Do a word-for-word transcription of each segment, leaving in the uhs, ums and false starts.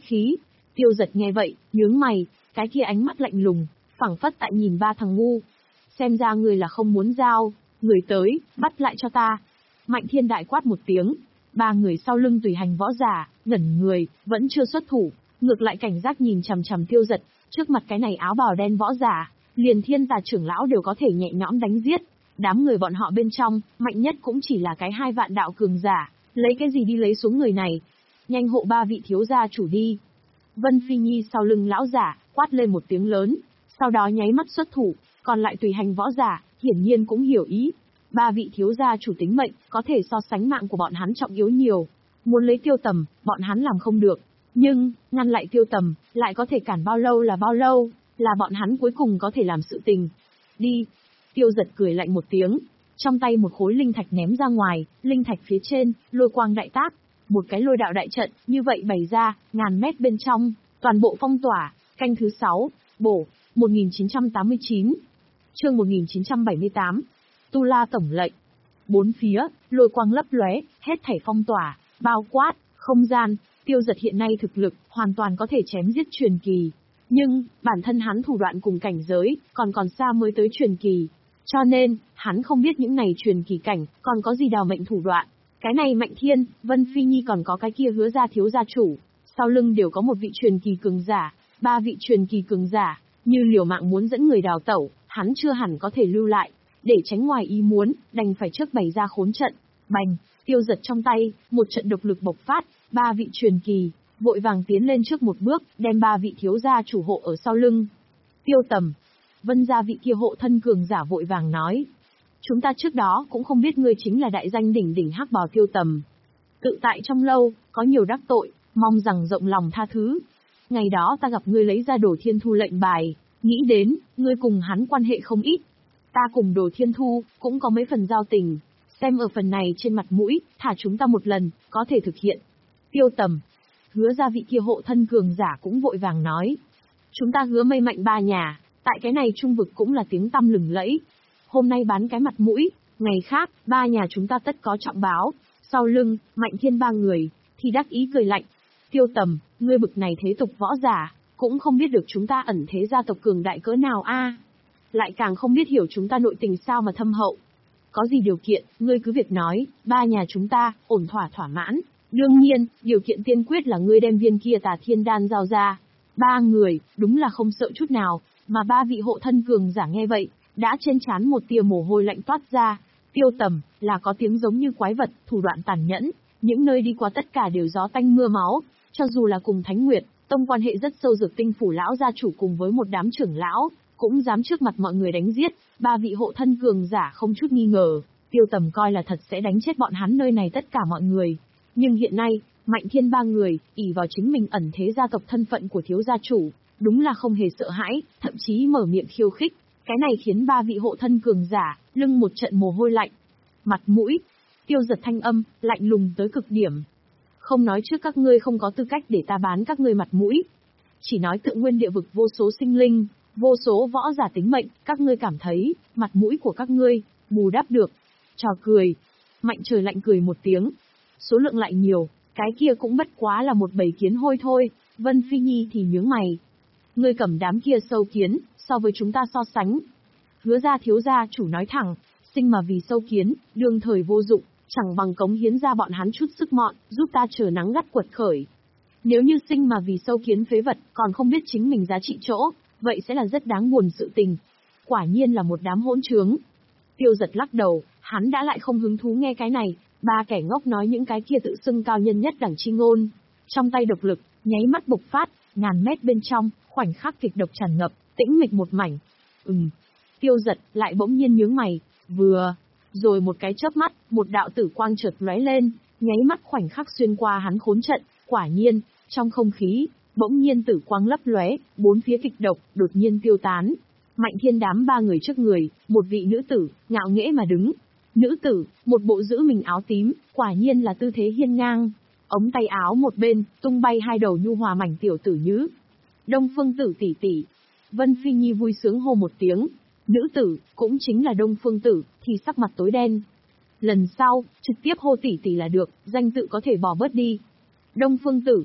khí. Tiêu Giật nghe vậy, nhướng mày, cái kia ánh mắt lạnh lùng, phảng phất tại nhìn ba thằng ngu. Xem ra người là không muốn giao, người tới, bắt lại cho ta. Mạnh Thiên đại quát một tiếng, ba người sau lưng tùy hành võ giả, ngẩn người, vẫn chưa xuất thủ, ngược lại cảnh giác nhìn chằm chằm Tiêu Giật, trước mặt cái này áo bào đen võ giả, liền Thiên Tà trưởng lão đều có thể nhẹ nhõm đánh giết. Đám người bọn họ bên trong, mạnh nhất cũng chỉ là cái hai vạn đạo cường giả, lấy cái gì đi lấy xuống người này. Nhanh hộ ba vị thiếu gia chủ đi. Vân Phi Nhi sau lưng lão giả, quát lên một tiếng lớn, sau đó nháy mắt xuất thủ, còn lại tùy hành võ giả, hiển nhiên cũng hiểu ý. Ba vị thiếu gia chủ tính mệnh, có thể so sánh mạng của bọn hắn trọng yếu nhiều. Muốn lấy Tiêu Tầm, bọn hắn làm không được. Nhưng, ngăn lại Tiêu Tầm, lại có thể cản bao lâu là bao lâu, là bọn hắn cuối cùng có thể làm sự tình. Đi. Tiêu Giật cười lạnh một tiếng, trong tay một khối linh thạch ném ra ngoài, linh thạch phía trên, lôi quang đại tác. Một cái lôi đạo đại trận, như vậy bày ra, ngàn mét bên trong, toàn bộ phong tỏa. Canh thứ sáu, bổ, một nghìn chín trăm tám mươi chín. Chương một nghìn chín trăm bảy mươi tám. Tu La tổng lệnh. Bốn phía, lôi quang lấp lóe, hết thảy phong tỏa, bao quát, không gian. Tiêu Giật hiện nay thực lực, hoàn toàn có thể chém giết truyền kỳ. Nhưng, bản thân hắn thủ đoạn cùng cảnh giới, còn còn xa mới tới truyền kỳ. Cho nên, hắn không biết những này truyền kỳ cảnh, còn có gì đào mệnh thủ đoạn. Cái này Mạnh Thiên, Vân Phi Nhi còn có cái kia Hứa gia thiếu gia chủ. Sau lưng đều có một vị truyền kỳ cường giả, ba vị truyền kỳ cường giả, như liều mạng muốn dẫn người đào tẩu, hắn chưa hẳn có thể lưu lại. Để tránh ngoài ý muốn, đành phải trước bày ra khốn trận. Bành, Tiêu Giật trong tay, một trận độc lực bộc phát, ba vị truyền kỳ, vội vàng tiến lên trước một bước, đem ba vị thiếu gia chủ hộ ở sau lưng. Tiêu Tầm, Vân gia vị kia hộ thân cường giả vội vàng nói. Chúng ta trước đó cũng không biết ngươi chính là đại danh đỉnh đỉnh hắc bào Tiêu Tầm. Tự tại trong lâu, có nhiều đắc tội, mong rằng rộng lòng tha thứ. Ngày đó ta gặp ngươi lấy ra Đồ Thiên Thu lệnh bài, nghĩ đến, ngươi cùng hắn quan hệ không ít. Ta cùng Đồ Thiên Thu, cũng có mấy phần giao tình. Xem ở phần này trên mặt mũi, thả chúng ta một lần, có thể thực hiện. Tiêu Tầm, Hứa gia vị kia hộ thân cường giả cũng vội vàng nói. Chúng ta Hứa Mây Mạnh ba nhà, tại cái này trung vực cũng là tiếng tăm lừng lẫy. Hôm nay bán cái mặt mũi, ngày khác, ba nhà chúng ta tất có trọng báo. Sau lưng, Mạnh Thiên ba người, thì đắc ý cười lạnh. Tiêu Tầm, ngươi bực này thế tục võ giả, cũng không biết được chúng ta ẩn thế gia tộc cường đại cỡ nào a, lại càng không biết hiểu chúng ta nội tình sao mà thâm hậu. Có gì điều kiện, ngươi cứ việc nói, ba nhà chúng ta, ổn thỏa thỏa mãn. Đương nhiên, điều kiện tiên quyết là ngươi đem viên kia Tà Thiên Đan giao ra. Ba người, đúng là không sợ chút nào, mà ba vị hộ thân cường giả nghe vậy, đã trên trán một tia mồ hôi lạnh toát ra. Tiêu Tầm, là có tiếng giống như quái vật, thủ đoạn tàn nhẫn, những nơi đi qua tất cả đều gió tanh mưa máu, cho dù là cùng Thánh Nguyệt, tông quan hệ rất sâu Dược Tinh phủ lão gia chủ cùng với một đám trưởng lão, cũng dám trước mặt mọi người đánh giết, ba vị hộ thân cường giả không chút nghi ngờ, Tiêu Tầm coi là thật sẽ đánh chết bọn hắn nơi này tất cả mọi người. Nhưng hiện nay, Mạnh Thiên ba người, ỷ vào chính mình ẩn thế gia tộc thân phận của thiếu gia chủ, đúng là không hề sợ hãi, thậm chí mở miệng khiêu khích. Cái này khiến ba vị hộ thân cường giả, lưng một trận mồ hôi lạnh. Mặt mũi, Tiêu Giật thanh âm, lạnh lùng tới cực điểm. Không nói trước các ngươi không có tư cách để ta bán các ngươi mặt mũi. Chỉ nói Thượng Nguyên địa vực vô số sinh linh, vô số võ giả tính mệnh, các ngươi cảm thấy, mặt mũi của các ngươi, bù đắp được. Trò cười. Mạnh Trời lạnh cười một tiếng. Số lượng lại nhiều, cái kia cũng bất quá là một bầy kiến hôi thôi. Vân Phi Nhi thì nhướng mày. Ngươi cầm đám kia sâu kiến, so với chúng ta so sánh. Hứa gia thiếu gia chủ nói thẳng, sinh mà vì sâu kiến, đương thời vô dụng, chẳng bằng cống hiến ra bọn hắn chút sức mọn, giúp ta chờ nắng gắt quật khởi. Nếu như sinh mà vì sâu kiến phế vật, còn không biết chính mình giá trị chỗ, vậy sẽ là rất đáng buồn sự tình. Quả nhiên là một đám hỗn trướng. Tiêu Giật lắc đầu, hắn đã lại không hứng thú nghe cái này, ba kẻ ngốc nói những cái kia tự xưng cao nhân nhất đẳng chi ngôn. Trong tay độc lực, nháy mắt bộc phát, ngàn mét bên trong, khoảnh khắc kịch độc tràn ngập, tĩnh mịch một mảnh. Ừm. Tiêu Giật lại bỗng nhiên nhướng mày, vừa, rồi một cái chớp mắt, một đạo tử quang chợt lóe lên, nháy mắt khoảnh khắc xuyên qua hắn khốn trận, quả nhiên, trong không khí, bỗng nhiên tử quang lấp lóe, bốn phía kịch độc đột nhiên tiêu tán. Mạnh Thiên đám ba người trước người, một vị nữ tử, ngạo nghễ mà đứng. Nữ tử, một bộ giữ mình áo tím, quả nhiên là tư thế hiên ngang. Ống tay áo một bên, tung bay hai đầu nhu hòa mảnh tiểu tử nhứ. Đông Phương Tử tỷ tỷ. Vân Phi Nhi vui sướng hô một tiếng. Nữ tử, cũng chính là Đông Phương Tử, thì sắc mặt tối đen. Lần sau, trực tiếp hô tỷ tỷ là được, danh tự có thể bỏ bớt đi. Đông Phương Tử.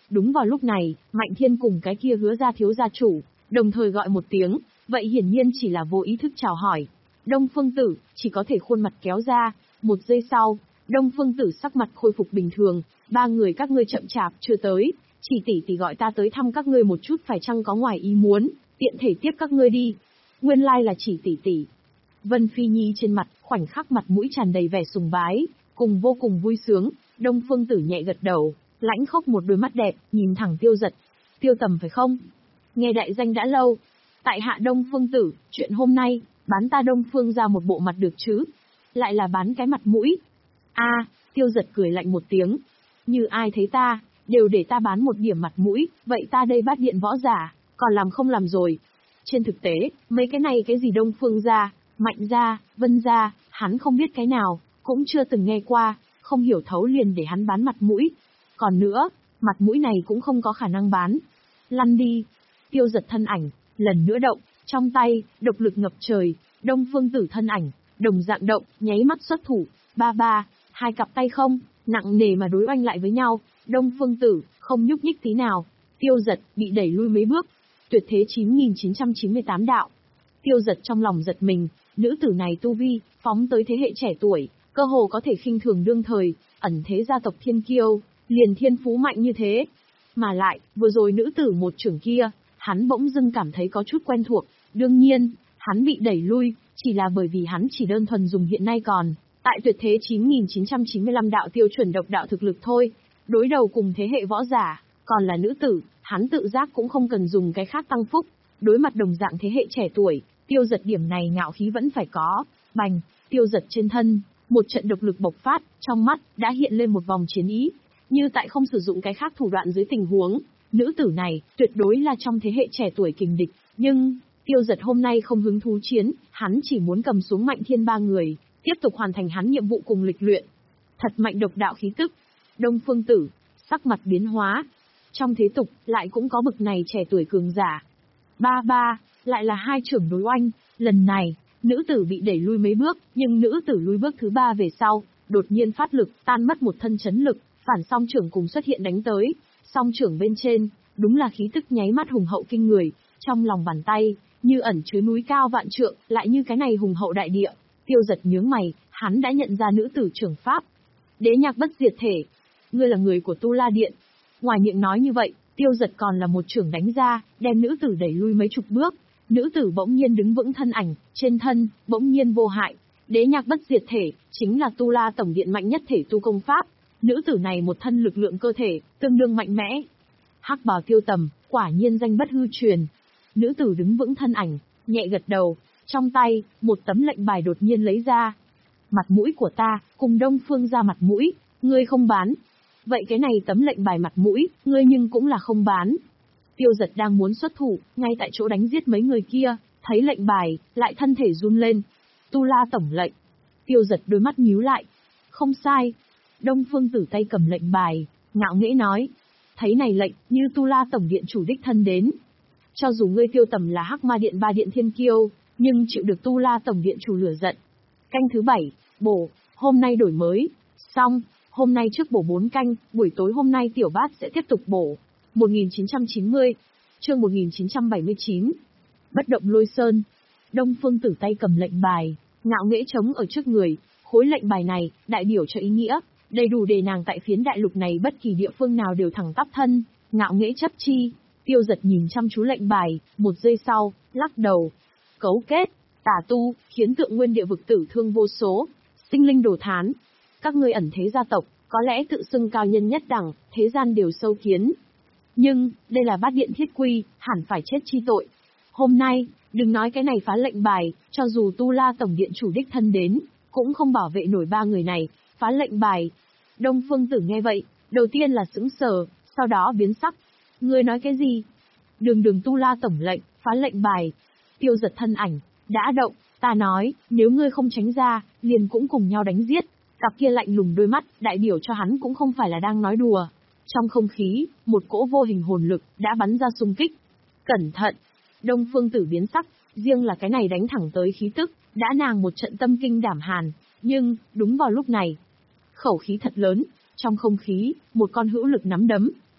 Đúng vào lúc này, Mạnh Thiên cùng cái kia Hứa gia thiếu gia chủ, đồng thời gọi một tiếng, vậy hiển nhiên chỉ là vô ý thức chào hỏi. Đông Phương Tử, chỉ có thể khuôn mặt kéo ra, một giây sau, Đông Phương Tử sắc mặt khôi phục bình thường, ba người các ngươi chậm chạp chưa tới, chỉ tỷ tỷ gọi ta tới thăm các ngươi một chút phải chăng có ngoài ý muốn, tiện thể tiếp các ngươi đi. Nguyên lai là chỉ tỷ tỷ. Vân Phi Nhi trên mặt, khoảnh khắc mặt mũi tràn đầy vẻ sùng bái, cùng vô cùng vui sướng, Đông Phương Tử nhẹ gật đầu, lãnh khốc một đôi mắt đẹp, nhìn thẳng Tiêu Giật. Tiêu Tầm phải không? Nghe đại danh đã lâu. Tại hạ Đông Phương Tử, chuyện hôm nay, bán ta Đông Phương ra một bộ mặt được chứ? Lại là bán cái mặt mũi. A, Tiêu Giật cười lạnh một tiếng. Như ai thấy ta, đều để ta bán một điểm mặt mũi, vậy ta đây bát điện võ giả, còn làm không làm rồi. Trên thực tế, mấy cái này cái gì Đông Phương gia, Mạnh gia, Vân gia, hắn không biết cái nào, cũng chưa từng nghe qua, không hiểu thấu liền để hắn bán mặt mũi. Còn nữa, mặt mũi này cũng không có khả năng bán. Lăn đi. Tiêu Giật thân ảnh, lần nữa động, trong tay, độc lực ngập trời, Đông Phương Tử thân ảnh, đồng dạng động, nháy mắt xuất thủ, ba ba, hai cặp tay không, nặng nề mà đối oanh lại với nhau, Đông Phương Tử, không nhúc nhích tí nào, Tiêu Giật, bị đẩy lui mấy bước, tuyệt thế chín nghìn chín trăm chín mươi tám đạo. Tiêu Giật trong lòng giật mình, nữ tử này tu vi, phóng tới thế hệ trẻ tuổi, cơ hồ có thể khinh thường đương thời, ẩn thế gia tộc thiên kiêu, liền thiên phú mạnh như thế. Mà lại, vừa rồi nữ tử một trưởng kia, hắn bỗng dưng cảm thấy có chút quen thuộc, đương nhiên, hắn bị đẩy lui, chỉ là bởi vì hắn chỉ đơn thuần dùng hiện nay còn, tại tuyệt thế chín nghìn chín trăm chín mươi lăm đạo tiêu chuẩn độc đạo thực lực thôi, đối đầu cùng thế hệ võ giả, còn là nữ tử, hắn tự giác cũng không cần dùng cái khác tăng phúc, đối mặt đồng dạng thế hệ trẻ tuổi, Tiêu Giật điểm này ngạo khí vẫn phải có, bành, Tiêu Giật trên thân, một trận độc lực bộc phát, trong mắt, đã hiện lên một vòng chiến ý, như tại không sử dụng cái khác thủ đoạn dưới tình huống, nữ tử này, tuyệt đối là trong thế hệ trẻ tuổi kình địch, nhưng, Tiêu Giật hôm nay không hứng thú chiến, hắn chỉ muốn cầm xuống Mạnh Thiên ba người, tiếp tục hoàn thành hắn nhiệm vụ cùng lịch luyện. Thật mạnh độc đạo khí tức. Đông Phương Tử, sắc mặt biến hóa. Trong thế tục, lại cũng có bực này trẻ tuổi cường giả. Ba ba, lại là hai trưởng đối oanh, lần này, nữ tử bị đẩy lui mấy bước, nhưng nữ tử lui bước thứ ba về sau, đột nhiên phát lực, tan mất một thân chấn lực, phản song trưởng cùng xuất hiện đánh tới. Song trưởng bên trên, đúng là khí tức nháy mắt hùng hậu kinh người, trong lòng bàn tay, như ẩn chứa núi cao vạn trượng, lại như cái này hùng hậu đại địa. Tiêu Giật nhướng mày, hắn đã nhận ra nữ tử trưởng pháp. Đế nhạc bất diệt thể, ngươi là người của Tu La Điện. Ngoài miệng nói như vậy, Tiêu Giật còn là một trưởng đánh ra, đem nữ tử đẩy lui mấy chục bước. Nữ tử bỗng nhiên đứng vững thân ảnh, trên thân, bỗng nhiên vô hại. Đế nhạc bất diệt thể, chính là Tu La Tổng Điện mạnh nhất thể tu công pháp. Nữ tử này một thân lực lượng cơ thể, tương đương mạnh mẽ. Hắc bào Tiêu Tầm, quả nhiên danh bất hư truyền. Nữ tử đứng vững thân ảnh, nhẹ gật đầu, trong tay, một tấm lệnh bài đột nhiên lấy ra. Mặt mũi của ta, cùng Đông Phương ra mặt mũi, ngươi không bán. Vậy cái này tấm lệnh bài mặt mũi, ngươi nhưng cũng là không bán. Tiêu Giật đang muốn xuất thủ, ngay tại chỗ đánh giết mấy người kia, thấy lệnh bài, lại thân thể run lên. Tu La tổng lệnh. Tiêu Giật đôi mắt nhíu lại. Không sai. Đông Phương Tử tay cầm lệnh bài, ngạo nghễ nói. Thấy này lệnh, như Tu La tổng điện chủ đích thân đến. Cho dù ngươi Tiêu Tầm là Hắc Ma Điện ba điện thiên kiêu, nhưng chịu được Tu La tổng điện chủ lửa giận. Canh thứ bảy, bổ, hôm nay đổi mới. Xong, hôm nay trước bổ bốn canh, buổi tối hôm nay tiểu bát sẽ tiếp tục bổ. một nghìn chín trăm chín mươi, chương một nghìn chín trăm bảy mươi chín. Bất động lôi sơn. Đông Phương Tử tay cầm lệnh bài, ngạo nghễ trống ở trước người, khối lệnh bài này, đại biểu cho ý nghĩa, đầy đủ để nàng tại phiến đại lục này bất kỳ địa phương nào đều thẳng tắp thân, ngạo nghễ chấp chi. Tiêu Giật nhìn chăm chú lệnh bài, một giây sau, lắc đầu. Cấu kết, tà tu, khiến tượng nguyên địa vực tử thương vô số, sinh linh đổ thán. Các ngươi ẩn thế gia tộc, có lẽ tự xưng cao nhân nhất đẳng, thế gian đều sâu kiến. Nhưng, đây là bát điện thiết quy, hẳn phải chết chi tội. Hôm nay, đừng nói cái này phá lệnh bài, cho dù Tu La tổng điện chủ đích thân đến, cũng không bảo vệ nổi ba người này, phá lệnh bài. Đông Phương Tử nghe vậy, đầu tiên là sững sờ, sau đó biến sắc. Ngươi nói cái gì? Đường đường Tu La tổng lệnh, phá lệnh bài. Tiêu Giật thân ảnh, đã động, ta nói, nếu ngươi không tránh ra, liền cũng cùng nhau đánh giết. Cặp kia lạnh lùng đôi mắt, đại biểu cho hắn cũng không phải là đang nói đùa. Trong không khí, một cỗ vô hình hồn lực, đã bắn ra xung kích. Cẩn thận! Đông Phương Tử biến sắc, riêng là cái này đánh thẳng tới khí tức, đã nàng một trận tâm kinh đảm hàn. Nhưng, đúng vào lúc này, khẩu khí thật lớn, trong không khí, một con hữu lực nắm đấm,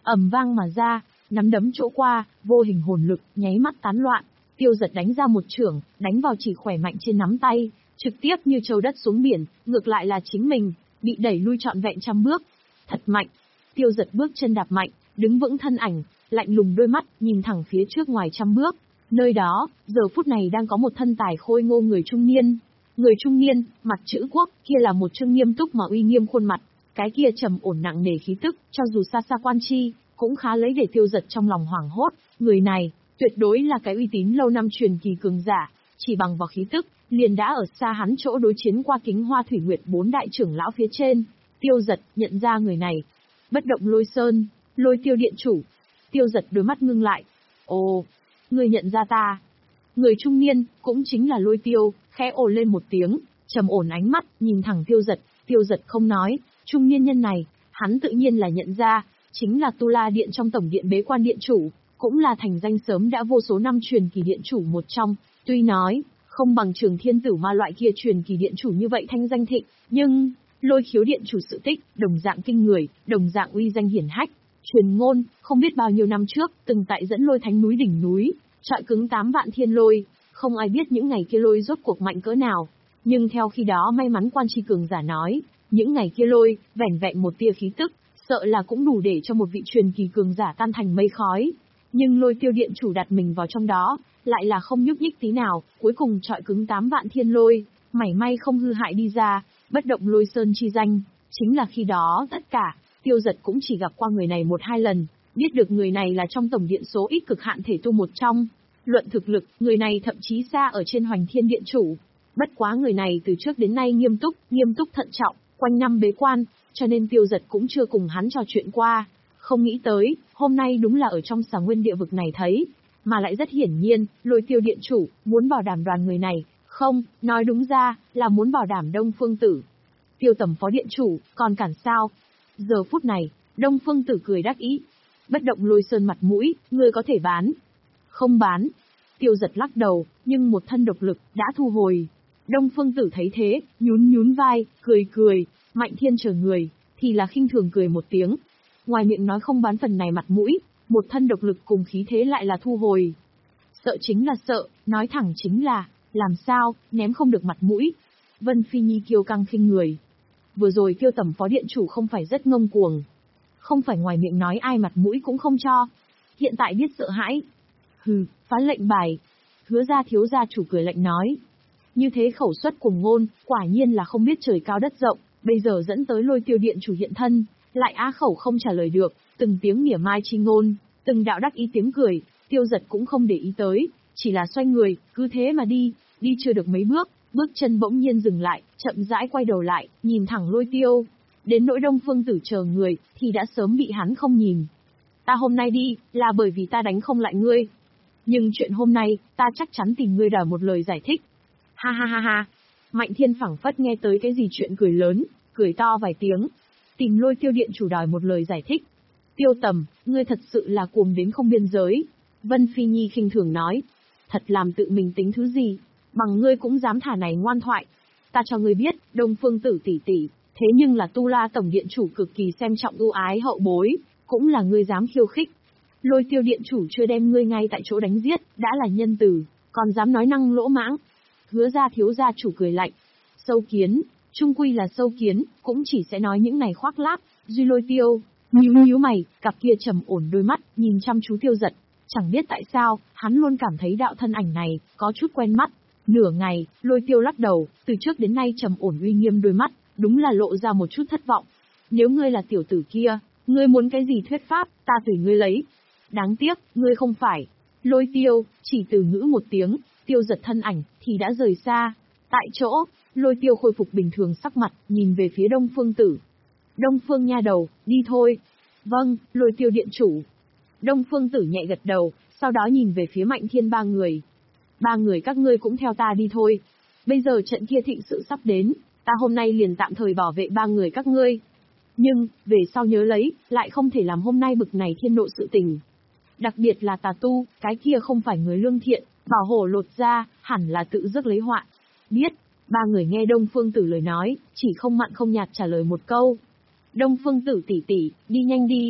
ầm vang mà ra, nắm đấm chỗ qua, vô hình hồn lực, nháy mắt tán loạn. Tiêu Giật đánh ra một chưởng, đánh vào chỉ khỏe mạnh trên nắm tay, trực tiếp như châu đất xuống biển, ngược lại là chính mình, bị đẩy lui trọn vẹn trăm bước. Thật mạnh. Tiêu Giật bước chân đạp mạnh, đứng vững thân ảnh, lạnh lùng đôi mắt, nhìn thẳng phía trước ngoài trăm bước. Nơi đó, giờ phút này đang có một thân tài khôi ngô người trung niên. Người trung niên, mặt chữ quốc, kia là một trương nghiêm túc mà uy nghiêm khuôn mặt. Cái kia trầm ổn nặng nề khí tức, cho dù xa xa quan chi, cũng khá lấy để Tiêu Giật trong lòng hoảng hốt. Người này, tuyệt đối là cái uy tín lâu năm truyền kỳ cường giả, chỉ bằng vào khí tức, liền đã ở xa hắn chỗ đối chiến qua Kính Hoa Thủy Nguyệt bốn đại trưởng lão phía trên. Tiêu Giật nhận ra người này. Bất động lôi sơn, Lôi Tiêu điện chủ. Tiêu Giật đôi mắt ngưng lại. Ồ, người nhận ra ta. Người trung niên, cũng chính là Lôi Tiêu, khẽ ồ lên một tiếng, trầm ổn ánh mắt, nhìn thẳng Tiêu Giật. Tiêu Giật không nói, trung niên nhân này, hắn tự nhiên là nhận ra, chính là Tu La Điện trong tổng điện bế quan điện chủ, cũng là thành danh sớm đã vô số năm truyền kỳ điện chủ một trong. Tuy nói, không bằng Trường Thiên Tử Ma loại kia truyền kỳ điện chủ như vậy thanh danh thịnh, nhưng Lôi Khiếu điện chủ sự tích, đồng dạng kinh người, đồng dạng uy danh hiển hách. Truyền ngôn, không biết bao nhiêu năm trước, từng tại dẫn lôi thánh núi đỉnh núi, trọi cứng tám vạn thiên lôi, không ai biết những ngày kia lôi rốt cuộc mạnh cỡ nào. Nhưng theo khi đó may mắn quan tri cường giả nói, những ngày kia lôi, vẻn vẹn một tia khí tức, sợ là cũng đủ để cho một vị truyền kỳ cường giả tan thành mây khói. Nhưng Lôi Tiêu điện chủ đặt mình vào trong đó, lại là không nhúc nhích tí nào, cuối cùng trọi cứng tám vạn thiên lôi, mảy may không hư hại đi ra, bất động lôi sơn chi danh. Chính là khi đó tất cả, Tiêu Giật cũng chỉ gặp qua người này một hai lần, biết được người này là trong tổng điện số ít cực hạn thể tu một trong. Luận thực lực, người này thậm chí xa ở trên Hoành Thiên điện chủ. Bất quá người này từ trước đến nay nghiêm túc, nghiêm túc thận trọng, quanh năm bế quan, cho nên Tiêu Giật cũng chưa cùng hắn trò chuyện qua. Không nghĩ tới, hôm nay đúng là ở trong Xà Nguyên địa vực này thấy, mà lại rất hiển nhiên, Lôi Tiêu điện chủ muốn bảo đảm đoàn người này, không, nói đúng ra là muốn bảo đảm Đông Phương Tử. Tiêu Tầm phó điện chủ, còn cản sao? Giờ phút này, Đông Phương Tử cười đắc ý. Bất động lôi sơn mặt mũi, ngươi có thể bán. Không bán. Tiêu Giật lắc đầu, nhưng một thân độc lực đã thu hồi. Đông Phương Tử thấy thế, nhún nhún vai, cười cười, Mạnh Thiên chờ người, thì là khinh thường cười một tiếng. Ngoài miệng nói không bán phần này mặt mũi, một thân độc lực cùng khí thế lại là thu hồi. Sợ chính là sợ, nói thẳng chính là, làm sao, ném không được mặt mũi. Vân Phi Nhi kiêu căng khinh người. Vừa rồi Tiêu Tầm phó điện chủ không phải rất ngông cuồng. Không phải ngoài miệng nói ai mặt mũi cũng không cho. Hiện tại biết sợ hãi. Hừ, phá lệnh bài. Hứa ra thiếu gia chủ cười lạnh nói. Như thế khẩu suất cuồng ngôn, quả nhiên là không biết trời cao đất rộng, bây giờ dẫn tới Lôi Tiêu điện chủ hiện thân, lại á khẩu không trả lời được, từng tiếng mỉa mai chi ngôn, từng đạo đắc ý tiếng cười, Tiêu Giật cũng không để ý tới, chỉ là xoay người, cứ thế mà đi, đi chưa được mấy bước, bước chân bỗng nhiên dừng lại, chậm rãi quay đầu lại, nhìn thẳng Lôi Tiêu. Đến nỗi Đông Phương Tử chờ người, thì đã sớm bị hắn không nhìn. Ta hôm nay đi, là bởi vì ta đánh không lại ngươi. Nhưng chuyện hôm nay, ta chắc chắn tìm ngươi đòi một lời giải thích. Ha ha ha ha. Mạnh Thiên phảng phất nghe tới cái gì chuyện cười lớn, cười to vài tiếng. Tìm Lôi Tiêu điện chủ đòi một lời giải thích. Tiêu Tầm, ngươi thật sự là cuồng đến không biên giới. Vân Phi Nhi khinh thường nói. Thật làm tự mình tính thứ gì, bằng ngươi cũng dám thả này ngoan thoại. Ta cho ngươi biết, Đông Phương Tử tỷ tỷ, thế nhưng là Tu La tổng điện chủ cực kỳ xem trọng ưu ái hậu bối, cũng là ngươi dám khiêu khích. Lôi Tiêu điện chủ chưa đem ngươi ngay tại chỗ đánh giết, đã là nhân từ, còn dám nói năng lỗ mãng. Hứa ra thiếu gia chủ cười lạnh. Sâu kiến, trung quy là sâu kiến, cũng chỉ sẽ nói những này khoác lác. Duy Lôi Tiêu, nhíu nhíu mày, cặp kia trầm ổn đôi mắt, nhìn chăm chú Tiêu Giật. Chẳng biết tại sao, hắn luôn cảm thấy đạo thân ảnh này, có chút quen mắt. Nửa ngày, Lôi Tiêu lắc đầu, từ trước đến nay trầm ổn uy nghiêm đôi mắt, đúng là lộ ra một chút thất vọng. Nếu ngươi là tiểu tử kia, ngươi muốn cái gì thuyết pháp, ta tùy ngươi lấy. Đáng tiếc, ngươi không phải. Lôi Tiêu, chỉ từ ngữ một tiếng, Tiêu Giật thân ảnh, thì đã rời xa. Tại chỗ, Lôi Tiêu khôi phục bình thường sắc mặt, nhìn về phía Đông Phương Tử. Đông Phương nha đầu, đi thôi. Vâng, Lôi Tiêu điện chủ. Đông Phương Tử nhẹ gật đầu, sau đó nhìn về phía Mạnh Thiên ba người. Ba người các ngươi cũng theo ta đi thôi. Bây giờ trận kia thịnh sự sắp đến, ta hôm nay liền tạm thời bảo vệ ba người các ngươi. Nhưng, về sau nhớ lấy, lại không thể làm hôm nay bực này thiên nộ sự tình. Đặc biệt là tà tu, cái kia không phải người lương thiện, bảo hổ lột ra, hẳn là tự rước lấy họa. Biết, ba người nghe Đông Phương Tử lời nói, chỉ không mặn không nhạt trả lời một câu. Đông Phương Tử tỷ tỷ, đi nhanh đi.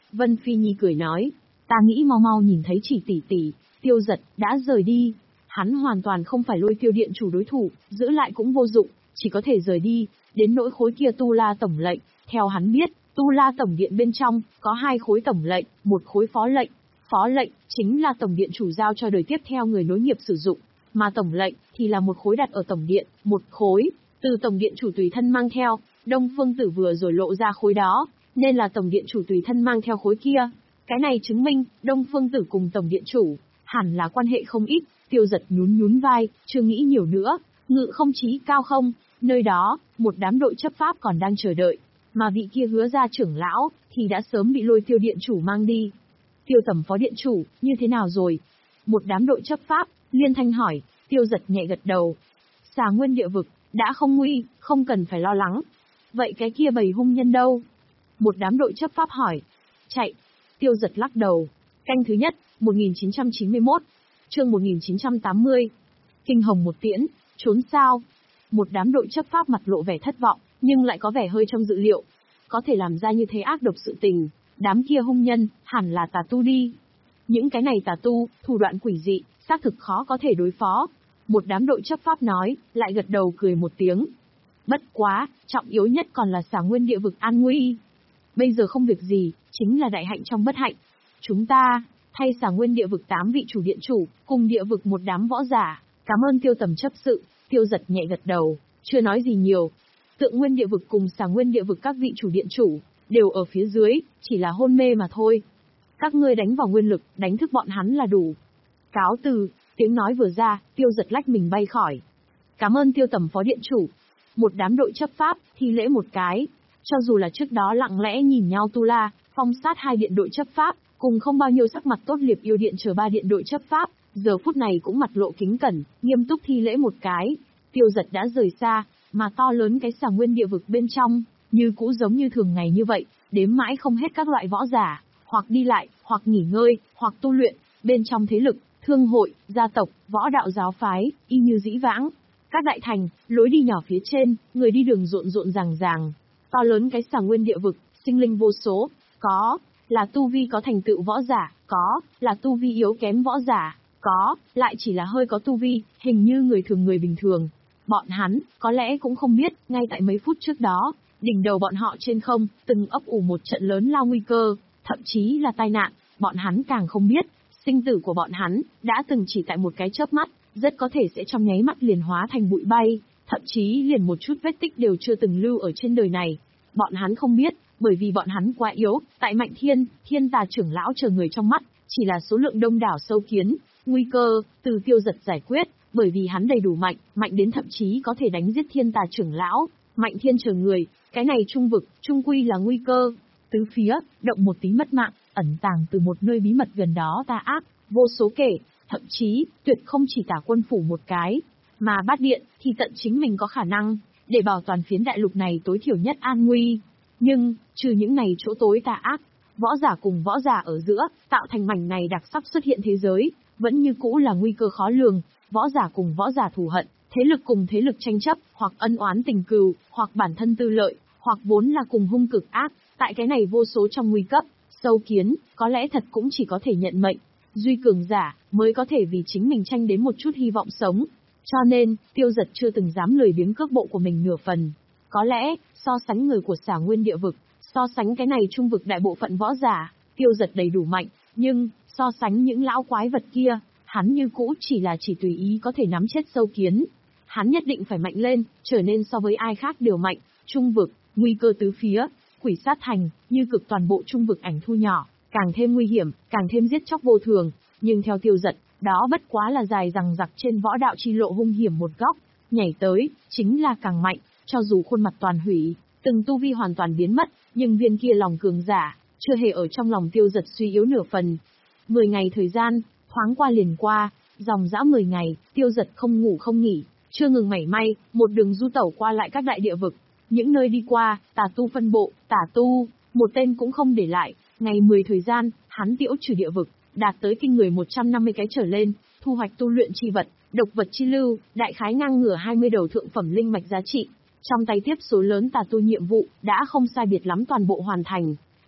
Vân Phi Nhi cười nói, ta nghĩ mau mau nhìn thấy Chỉ tỷ tỷ. Tiêu Giật đã rời đi. Hắn hoàn toàn không phải Lôi Tiêu điện chủ đối thủ, giữ lại cũng vô dụng, chỉ có thể rời đi. Đến nỗi khối kia Tu La tổng lệnh, theo hắn biết, Tu La tổng điện bên trong có hai khối tổng lệnh, một khối phó lệnh. Phó lệnh chính là tổng điện chủ giao cho đời tiếp theo người nối nghiệp sử dụng, mà tổng lệnh thì là một khối đặt ở tổng điện, một khối từ tổng điện chủ tùy thân mang theo. Đông Phương Tử vừa rồi lộ ra khối đó, nên là tổng điện chủ tùy thân mang theo khối kia. Cái này chứng minh Đông Phương Tử cùng tổng điện chủ hẳn là quan hệ không ít. Tiêu Giật nhún nhún vai, chưa nghĩ nhiều nữa. Ngự không chí cao không, nơi đó một đám đội chấp pháp còn đang chờ đợi, mà vị kia Hứa gia trưởng lão thì đã sớm bị Lôi Tiêu điện chủ mang đi. Tiêu Tầm phó điện chủ, như thế nào rồi? Một đám đội chấp pháp liên thanh hỏi. Tiêu Giật nhẹ gật đầu. Xà Nguyên địa vực đã không nguy, không cần phải lo lắng. Vậy cái kia bầy hung nhân đâu? Một đám đội chấp pháp hỏi. Chạy. Tiêu Giật lắc đầu. Canh thứ nhất, một nghìn chín trăm chín mươi mốt. Chương một nghìn chín trăm tám mươi. Kinh hồng một tiễn, trốn sao? Một đám đội chấp pháp mặt lộ vẻ thất vọng, nhưng lại có vẻ hơi trong dự liệu. Có thể làm ra như thế ác độc sự tình, đám kia hung nhân hẳn là tà tu đi. Những cái này tà tu, thủ đoạn quỷ dị, xác thực khó có thể đối phó. Một đám đội chấp pháp nói, lại gật đầu cười một tiếng. Bất quá, trọng yếu nhất còn là Xà Nguyên địa vực an nguy. Bây giờ không việc gì, chính là đại hạnh trong bất hạnh. Chúng ta, thay Xà Nguyên địa vực tám vị chủ điện chủ, cùng địa vực một đám võ giả, cảm ơn Tiêu Tầm chấp sự. Tiêu Giật nhẹ gật đầu, chưa nói gì nhiều. Tượng Nguyên địa vực cùng Xà Nguyên địa vực các vị chủ điện chủ đều ở phía dưới, chỉ là hôn mê mà thôi. Các ngươi đánh vào nguyên lực, đánh thức bọn hắn là đủ. Cáo từ, tiếng nói vừa ra, Tiêu Giật lách mình bay khỏi. Cảm ơn Tiêu Tầm phó điện chủ. Một đám đội chấp pháp thi lễ một cái. Cho dù là trước đó lặng lẽ nhìn nhau Tu La, Phong sát hai điện đội chấp pháp, cùng không bao nhiêu sắc mặt tốt Liệp Yêu điện chờ ba điện đội chấp pháp, giờ phút này cũng mặt lộ kính cẩn, nghiêm túc thi lễ một cái. Tiêu Giật đã rời xa, mà to lớn cái Xà Nguyên địa vực bên trong, như cũ giống như thường ngày như vậy, đếm mãi không hết các loại võ giả, hoặc đi lại, hoặc nghỉ ngơi, hoặc tu luyện, bên trong thế lực, thương hội, gia tộc, võ đạo giáo phái, y như dĩ vãng. Các đại thành, lối đi nhỏ phía trên, người đi đường rộn rộn ràng ràng. To lớn cái Xà Nguyên địa vực, sinh linh vô số, có là tu vi có thành tựu võ giả, có là tu vi yếu kém võ giả, có lại chỉ là hơi có tu vi, hình như người thường người bình thường. Bọn hắn, có lẽ cũng không biết, ngay tại mấy phút trước đó, đỉnh đầu bọn họ trên không, từng ấp ủ một trận lớn lao nguy cơ, thậm chí là tai nạn, bọn hắn càng không biết, sinh tử của bọn hắn, đã từng chỉ tại một cái chớp mắt, rất có thể sẽ trong nháy mắt liền hóa thành bụi bay, thậm chí liền một chút vết tích đều chưa từng lưu ở trên đời này. Bọn hắn không biết, bởi vì bọn hắn quá yếu, tại Mạnh Thiên, Thiên Tà trưởng lão chờ người trong mắt, chỉ là số lượng đông đảo sâu kiến, nguy cơ, từ Tiêu Giật giải quyết, bởi vì hắn đầy đủ mạnh, mạnh đến thậm chí có thể đánh giết Thiên Tà trưởng lão, Mạnh Thiên chờ người, cái này trung vực, trung quy là nguy cơ. Tứ phía, động một tí mất mạng, ẩn tàng từ một nơi bí mật gần đó tà ác, vô số kể, thậm chí, tuyệt không chỉ Tả Quân phủ một cái, mà Bát Điện, thì tận chính mình có khả năng, để bảo toàn phiến đại lục này tối thiểu nhất an nguy. Nhưng, trừ những này chỗ tối tà ác, võ giả cùng võ giả ở giữa, tạo thành mảnh này đặc sắc xuất hiện thế giới, vẫn như cũ là nguy cơ khó lường, võ giả cùng võ giả thù hận, thế lực cùng thế lực tranh chấp, hoặc ân oán tình cừu, hoặc bản thân tư lợi, hoặc vốn là cùng hung cực ác, tại cái này vô số trong nguy cấp, sâu kiến, có lẽ thật cũng chỉ có thể nhận mệnh, duy cường giả, mới có thể vì chính mình tranh đến một chút hy vọng sống. Cho nên, Tiêu Giật chưa từng dám lười biếng cước bộ của mình nửa phần. Có lẽ, so sánh người của Xà Nguyên địa vực, so sánh cái này trung vực đại bộ phận võ giả, Tiêu Giật đầy đủ mạnh, nhưng, so sánh những lão quái vật kia, hắn như cũ chỉ là chỉ tùy ý có thể nắm chết sâu kiến. Hắn nhất định phải mạnh lên, trở nên so với ai khác đều mạnh, trung vực, nguy cơ tứ phía, quỷ sát thành, như cực toàn bộ trung vực ảnh thu nhỏ, càng thêm nguy hiểm, càng thêm giết chóc vô thường, nhưng theo Tiêu Giật, đó bất quá là dài rằng giặc trên võ đạo chi lộ hung hiểm một góc, nhảy tới, chính là càng mạnh, cho dù khuôn mặt toàn hủy, từng tu vi hoàn toàn biến mất, nhưng viên kia lòng cường giả, chưa hề ở trong lòng Tiêu Giật suy yếu nửa phần. Mười ngày thời gian, thoáng qua liền qua, dòng dã mười ngày, Tiêu Giật không ngủ không nghỉ, chưa ngừng mảy may, một đường du tẩu qua lại các đại địa vực. Những nơi đi qua, tà tu phân bộ, tà tu, một tên cũng không để lại, ngày mười thời gian, hắn tiễu trừ địa vực, đạt tới kinh người một trăm năm mươi cái trở lên, thu hoạch tu luyện chi vật, độc vật chi lưu, đại khái ngang ngửa hai mươi đầu thượng phẩm linh mạch giá trị. Trong tay tiếp số lớn tà tu nhiệm vụ, đã không sai biệt lắm toàn bộ hoàn thành.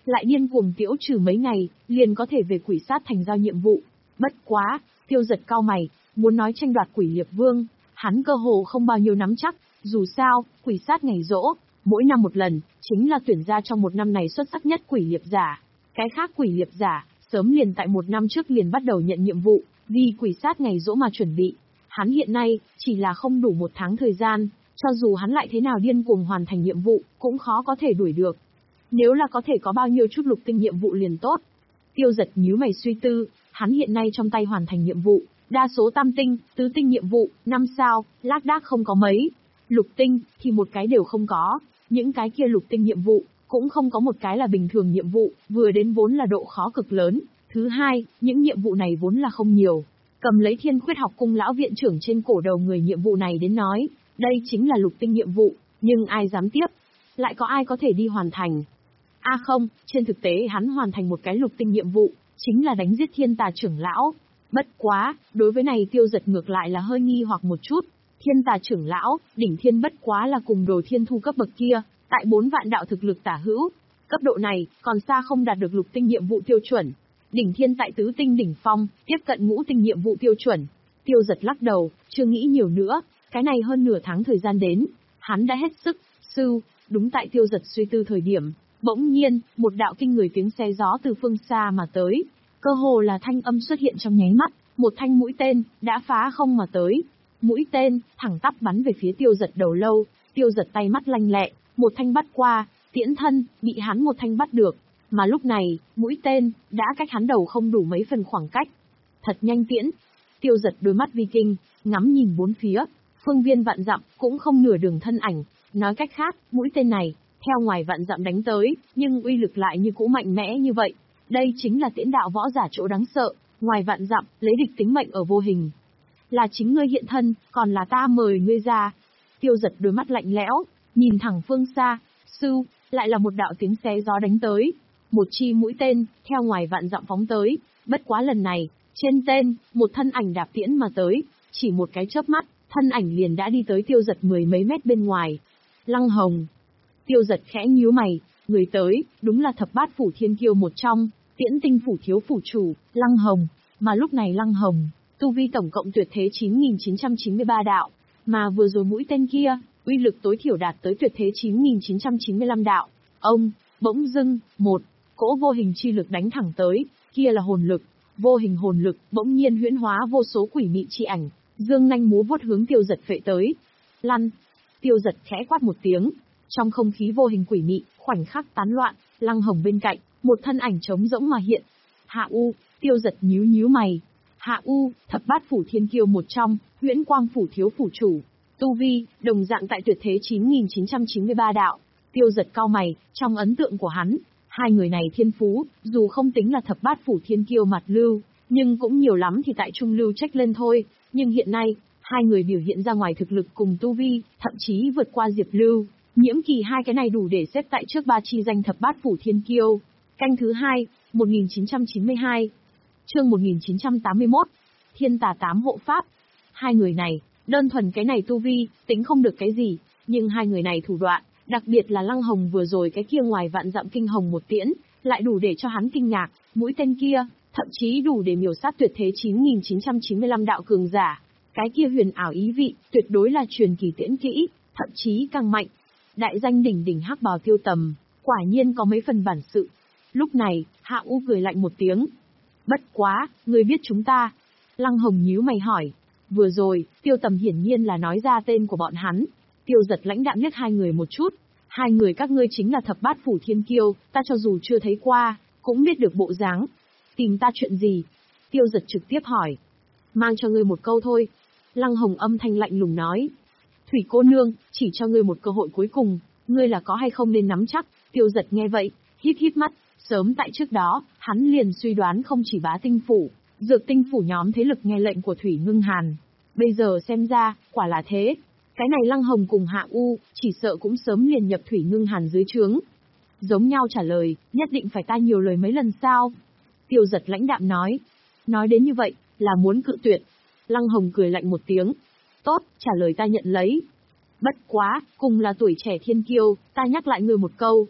lại điên cuồng tiễu trừ mấy ngày, liền có thể về Quỷ Sát thành giao nhiệm vụ. Bất quá, Tiêu Giật cau mày, muốn nói tranh đoạt Quỷ Liệp Vương, hắn cơ hồ không bao nhiêu nắm chắc, dù sao, Quỷ Sát ngày giỗ, mỗi năm một lần, chính là tuyển ra trong một năm này xuất sắc nhất Quỷ Liệp giả. Cái khác Quỷ Liệp giả, sớm liền tại một năm trước liền bắt đầu nhận nhiệm vụ, vì Quỷ Sát ngày giỗ mà chuẩn bị. Hắn hiện nay, chỉ là không đủ một tháng thời gian, cho dù hắn lại thế nào điên cuồng hoàn thành nhiệm vụ, cũng khó có thể đuổi được. Nếu là có thể có bao nhiêu chút lục tinh nhiệm vụ liền tốt. Tiêu Giật nhíu mày suy tư, hắn hiện nay trong tay hoàn thành nhiệm vụ, đa số tam tinh, tứ tinh nhiệm vụ, năm sao, lác đác không có mấy. Lục tinh, thì một cái đều không có, những cái kia lục tinh nhiệm vụ, cũng không có một cái là bình thường nhiệm vụ, vừa đến vốn là độ khó cực lớn. Thứ hai, những nhiệm vụ này vốn là không nhiều. Cầm lấy Thiên Khuyết Học Cung lão viện trưởng trên cổ đầu người nhiệm vụ này đến nói, đây chính là lục tinh nhiệm vụ, nhưng ai dám tiếp? Lại có ai có thể đi hoàn thành? A à không, trên thực tế hắn hoàn thành một cái lục tinh nhiệm vụ, chính là đánh giết Thiên Tà trưởng lão. Bất quá, đối với này Tiêu Giật ngược lại là hơi nghi hoặc một chút. Thiên Tà trưởng lão, đỉnh thiên bất quá là cùng Đồ Thiên Thu cấp bậc kia, tại bốn vạn đạo thực lực tả hữu. Cấp độ này, còn xa không đạt được lục tinh nhiệm vụ tiêu chuẩn. Đỉnh thiên tại tứ tinh đỉnh phong, tiếp cận ngũ tinh nhiệm vụ tiêu chuẩn. Tiêu Giật lắc đầu, chưa nghĩ nhiều nữa, cái này hơn nửa tháng thời gian đến, hắn đã hết sức, sư, đúng tại Tiêu Giật suy tư thời điểm, bỗng nhiên, một đạo kinh người tiếng xe gió từ phương xa mà tới, cơ hồ là thanh âm xuất hiện trong nháy mắt, một thanh mũi tên, đã phá không mà tới. Mũi tên, thẳng tắp bắn về phía Tiêu Giật đầu lâu, Tiêu Giật tay mắt lanh lẹ, một thanh bắt qua, tiễn thân, bị hắn một thanh bắt được. Mà lúc này, mũi tên, đã cách hắn đầu không đủ mấy phần khoảng cách. Thật nhanh tiễn. Tiêu Giật đôi mắt vi kinh, ngắm nhìn bốn phía, phương viên vạn dặm, cũng không nửa đường thân ảnh. Nói cách khác, mũi tên này, theo ngoài vạn dặm đánh tới, nhưng uy lực lại như cũ mạnh mẽ như vậy. Đây chính là tiễn đạo võ giả chỗ đáng sợ, ngoài vạn dặm, lấy địch tính mệnh ở vô hình. Là chính ngươi hiện thân, còn là ta mời ngươi ra. Tiêu Giật đôi mắt lạnh lẽo, nhìn thẳng phương xa, sư, lại là một đạo tiếng xé gió đánh tới. Một chi mũi tên, theo ngoài vạn dặm phóng tới, bất quá lần này, trên tên, một thân ảnh đạp tiễn mà tới, chỉ một cái chớp mắt, thân ảnh liền đã đi tới Tiêu Giật mười mấy mét bên ngoài. Lăng Hồng. Tiêu Giật khẽ nhíu mày, người tới, đúng là thập bát phủ thiên kiêu một trong, Tiễn Tinh phủ thiếu phủ chủ, Lăng Hồng, mà lúc này Lăng Hồng, tu vi tổng cộng tuyệt thế chín nghìn chín trăm chín mươi ba đạo, mà vừa rồi mũi tên kia, uy lực tối thiểu đạt tới tuyệt thế chín nghìn chín trăm chín mươi lăm đạo. Ông, bỗng dưng, một cỗ vô hình chi lực đánh thẳng tới, kia là hồn lực, vô hình hồn lực, bỗng nhiên huyễn hóa vô số quỷ mị chi ảnh, dương nhanh múa vuốt hướng Tiêu Giật phệ tới. Lăn! Tiêu Giật khẽ quát một tiếng, trong không khí vô hình quỷ mị, khoảnh khắc tán loạn, Lăng Hồng bên cạnh, một thân ảnh trống rỗng mà hiện. Hạ U, Tiêu Giật nhíu nhíu mày. Hạ U, thập bát phủ thiên kiêu một trong, Huyễn Quang phủ thiếu phủ chủ, tu vi, đồng dạng tại tuyệt thế chín nghìn chín trăm chín mươi ba đạo. Tiêu Giật cau mày, trong ấn tượng của hắn, hai người này thiên phú, dù không tính là thập bát phủ thiên kiêu mặt lưu, nhưng cũng nhiều lắm thì tại trung lưu trách lên thôi. Nhưng hiện nay, hai người biểu hiện ra ngoài thực lực cùng tu vi, thậm chí vượt qua Diệp Lưu. Nhiễm Kỳ hai cái này đủ để xếp tại trước ba chi danh thập bát phủ thiên kiêu. Canh thứ hai, một nghìn chín trăm chín mươi hai. Chương một nghìn chín trăm tám mươi mốt. Thiên Tà tám hộ pháp. Hai người này, đơn thuần cái này tu vi, tính không được cái gì, nhưng hai người này thủ đoạn, đặc biệt là Lăng Hồng vừa rồi cái kia ngoài vạn dặm kinh hồng một tiễn, lại đủ để cho hắn kinh ngạc, mũi tên kia, thậm chí đủ để miểu sát tuyệt thế chín nghìn chín trăm chín mươi lăm đạo cường giả. Cái kia huyền ảo ý vị, tuyệt đối là truyền kỳ tiễn kỹ, thậm chí càng mạnh. Đại danh đỉnh đỉnh hắc bào Tiêu Tầm, quả nhiên có mấy phần bản sự. Lúc này, Hạ U cười lạnh một tiếng. Bất quá, người biết chúng ta. Lăng Hồng nhíu mày hỏi. Vừa rồi, Tiêu Tầm hiển nhiên là nói ra tên của bọn hắn. Tiêu Giật lãnh đạm liếc hai người một chút. Hai người các ngươi chính là thập bát phủ thiên kiêu, ta cho dù chưa thấy qua, cũng biết được bộ dáng. Tìm ta chuyện gì? Tiêu Giật trực tiếp hỏi. Mang cho ngươi một câu thôi. Lăng Hồng âm thanh lạnh lùng nói. Thủy cô nương, chỉ cho ngươi một cơ hội cuối cùng, ngươi là có hay không nên nắm chắc. Tiêu Giật nghe vậy, híp híp mắt, sớm tại trước đó, hắn liền suy đoán không chỉ Bá Tinh phủ, Dược Tinh phủ nhóm thế lực nghe lệnh của Thủy Ngưng Hàn. Bây giờ xem ra, quả là thế. Cái này Lăng Hồng cùng Hạ U, chỉ sợ cũng sớm liền nhập Thủy Ngưng Hàn dưới trướng. Giống nhau trả lời, nhất định phải ta nhiều lời mấy lần sao? Tiêu Giật lãnh đạm nói. Nói đến như vậy, là muốn cự tuyệt. Lăng Hồng cười lạnh một tiếng. Tốt, trả lời ta nhận lấy. Bất quá, cùng là tuổi trẻ thiên kiêu, ta nhắc lại ngươi một câu.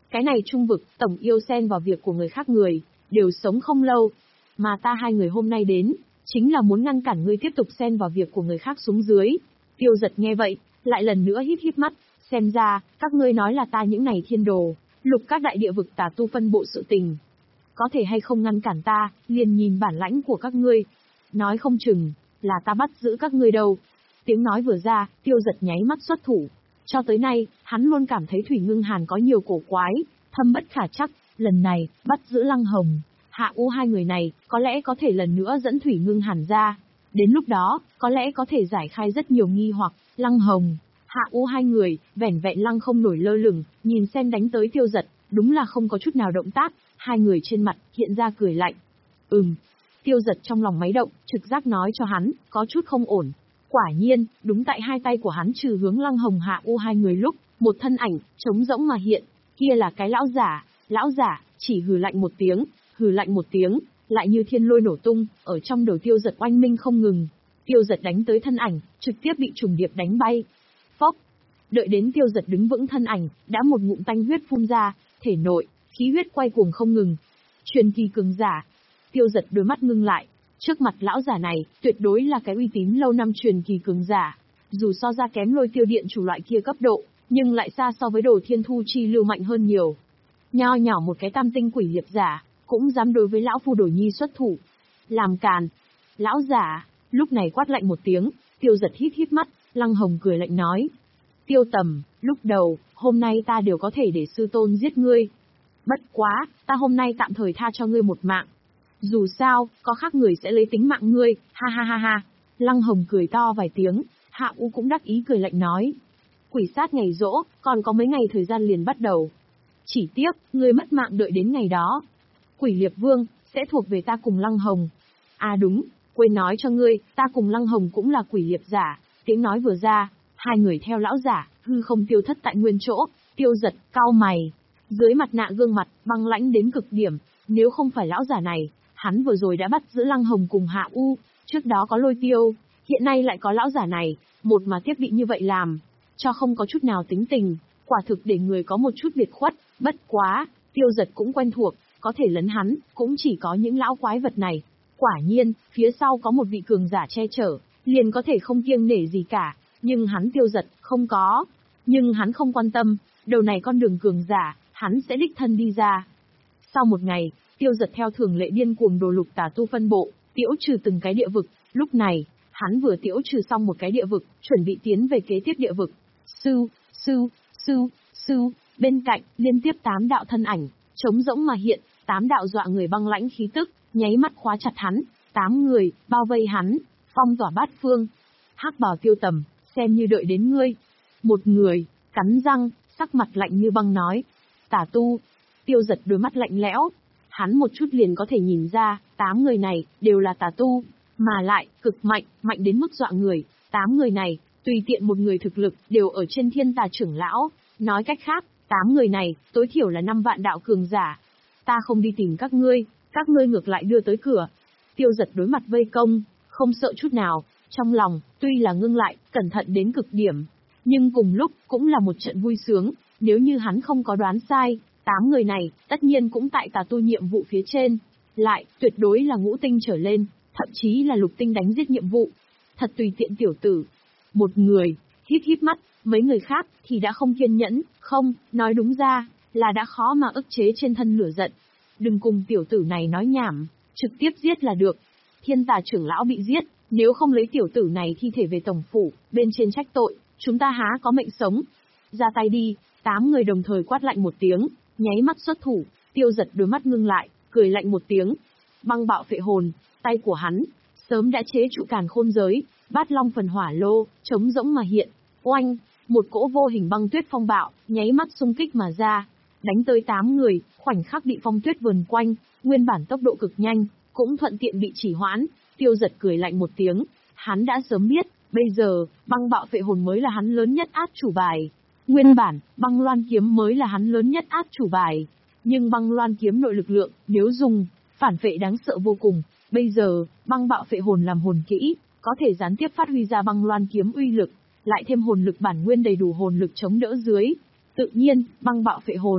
Cái này trung vực, tổng yêu xen vào việc của người khác người, đều sống không lâu. Mà ta hai người hôm nay đến, chính là muốn ngăn cản ngươi tiếp tục xen vào việc của người khác xuống dưới. Tiêu Giật nghe vậy, lại lần nữa híp híp mắt, xem ra, các ngươi nói là ta những này thiên đồ, lục các đại địa vực tà tu phân bộ sự tình. Có thể hay không ngăn cản ta, liền nhìn bản lãnh của các ngươi. Nói không chừng, là ta bắt giữ các ngươi đâu. Tiếng nói vừa ra, Tiêu Giật nháy mắt xuất thủ. Cho tới nay, hắn luôn cảm thấy Thủy Ngưng Hàn có nhiều cổ quái, thâm bất khả trắc, lần này, bắt giữ Lăng Hồng, Hạ U hai người này, có lẽ có thể lần nữa dẫn Thủy Ngưng Hàn ra. Đến lúc đó, có lẽ có thể giải khai rất nhiều nghi hoặc. Lăng Hồng, Hạ U hai người, vẻn vẹn lăng không nổi lơ lửng, nhìn xem đánh tới Tiêu Giật, đúng là không có chút nào động tác, hai người trên mặt hiện ra cười lạnh. Ừm. Tiêu Giật trong lòng máy động, trực giác nói cho hắn, có chút không ổn. Quả nhiên, đúng tại hai tay của hắn trừ hướng Lăng Hồng Hạ U hai người lúc, một thân ảnh, trống rỗng mà hiện, kia là cái lão giả, lão giả, chỉ hừ lạnh một tiếng, hừ lạnh một tiếng, lại như thiên lôi nổ tung, ở trong đầu Tiêu Giật oanh minh không ngừng. Tiêu Giật đánh tới thân ảnh, trực tiếp bị trùng điệp đánh bay. Phốc! Đợi đến Tiêu Giật đứng vững thân ảnh, đã một ngụm tanh huyết phun ra, thể nội, khí huyết quay cuồng không ngừng. Truyền kỳ cường giả. Tiêu Giật đôi mắt ngưng lại, trước mặt lão giả này, tuyệt đối là cái uy tín lâu năm truyền kỳ cường giả. Dù so ra kém Lôi Tiêu điện chủ loại kia cấp độ, nhưng lại xa so với Đồ Thiên Thu Chi lưu mạnh hơn nhiều. Nho nhỏ một cái tam tinh quỷ liệp giả, cũng dám đối với lão phu Đồ Nhi xuất thủ. Làm càn. Lão giả, lúc này quát lạnh một tiếng, Tiêu Giật híp híp mắt, Lăng Hồng cười lạnh nói. Tiêu Tầm, lúc đầu, hôm nay ta đều có thể để sư tôn giết ngươi. Bất quá, ta hôm nay tạm thời tha cho ngươi một mạng. Dù sao, có khác người sẽ lấy tính mạng ngươi, ha ha ha ha. Lăng Hồng cười to vài tiếng, Hạ U cũng đắc ý cười lạnh nói. Quỷ sát ngày rỗ, còn có mấy ngày thời gian liền bắt đầu. Chỉ tiếc, ngươi mất mạng đợi đến ngày đó. Quỷ Liệp Vương, sẽ thuộc về ta cùng Lăng Hồng. À đúng, quên nói cho ngươi, ta cùng Lăng Hồng cũng là quỷ liệp giả. Tiếng nói vừa ra, hai người theo lão giả, hư không tiêu thất tại nguyên chỗ. Tiêu Giật, cau mày. Dưới mặt nạ gương mặt, băng lãnh đến cực điểm. Nếu không phải lão giả này, hắn vừa rồi đã bắt giữ Lăng Hồng cùng Hạ U. Trước đó có Lôi Tiêu, hiện nay lại có lão giả này. Một mà tiếp vị như vậy làm, cho không có chút nào tính tình. Quả thực để người có một chút biệt khuất. Bất quá, Tiêu Giật cũng quen thuộc, có thể lấn hắn, cũng chỉ có những lão quái vật này. Quả nhiên, phía sau có một vị cường giả che chở, liền có thể không kiêng nể gì cả. Nhưng hắn Tiêu Giật, không có. Nhưng hắn không quan tâm, đầu này con đường cường giả, hắn sẽ đích thân đi ra. Sau một ngày, Tiêu Giật theo thường lệ điên cuồng đồ lục tà tu phân bộ, tiễu trừ từng cái địa vực. Lúc này, hắn vừa tiễu trừ xong một cái địa vực, chuẩn bị tiến về kế tiếp địa vực. Sư, sư, sư, sư, bên cạnh, liên tiếp tám đạo thân ảnh, trống rỗng mà hiện, tám đạo dọa người băng lãnh khí tức, nháy mắt khóa chặt hắn, tám người, bao vây hắn, phong tỏa bát phương. Hắc Bào Tiêu Tầm, xem như đợi đến ngươi. Một người, cắn răng, sắc mặt lạnh như băng nói. Tà tu. Tiêu Giật đôi mắt lạnh lẽo. Hắn một chút liền có thể nhìn ra, tám người này, đều là tà tu. Mà lại, cực mạnh, mạnh đến mức dọa người. Tám người này, tùy tiện một người thực lực, đều ở trên thiên tà trưởng lão. Nói cách khác, tám người này, tối thiểu là năm vạn đạo cường giả. Ta không đi tìm các ngươi, các ngươi ngược lại đưa tới cửa. Tiêu Giật đối mặt vây công, không sợ chút nào. Trong lòng, tuy là ngưng lại, cẩn thận đến cực điểm. Nhưng cùng lúc, cũng là một trận vui sướng. Nếu như hắn không có đoán sai, tám người này, tất nhiên cũng tại tà tu nhiệm vụ phía trên. Lại, tuyệt đối là ngũ tinh trở lên, thậm chí là lục tinh đánh giết nhiệm vụ. Thật tùy tiện tiểu tử. Một người, híp híp mắt, mấy người khác, thì đã không kiên nhẫn, không, nói đúng ra, là đã khó mà ức chế trên thân lửa giận. Đừng cùng tiểu tử này nói nhảm, trực tiếp giết là được. Thiên tà trưởng lão bị giết, nếu không lấy tiểu tử này thi thể về tổng phủ, bên trên trách tội, chúng ta há có mệnh sống. Ra tay đi, tám người đồng thời quát lạnh một tiếng, nháy mắt xuất thủ. Tiêu Giật đôi mắt ngưng lại, cười lạnh một tiếng. Băng bạo phệ hồn, tay của hắn, sớm đã chế trụ càn khôn giới, bát long phần hỏa lô, trống rỗng mà hiện. Oanh, một cỗ vô hình băng tuyết phong bạo, nháy mắt xung kích mà ra. Đánh tới tám người, khoảnh khắc bị phong tuyết vờn quanh, nguyên bản tốc độ cực nhanh, cũng thuận tiện bị chỉ hoãn. Tiêu Giật cười lạnh một tiếng, hắn đã sớm biết, bây giờ, băng bạo phệ hồn mới là hắn lớn nhất át chủ bài. Nguyên bản, băng loan kiếm mới là hắn lớn nhất át chủ bài. Nhưng băng loan kiếm nội lực lượng, nếu dùng, phản phệ đáng sợ vô cùng. Bây giờ, băng bạo phệ hồn làm hồn kỹ, có thể gián tiếp phát huy ra băng loan kiếm uy lực, lại thêm hồn lực bản nguyên đầy đủ hồn lực chống đỡ dưới. Tự nhiên, băng bạo phệ hồn,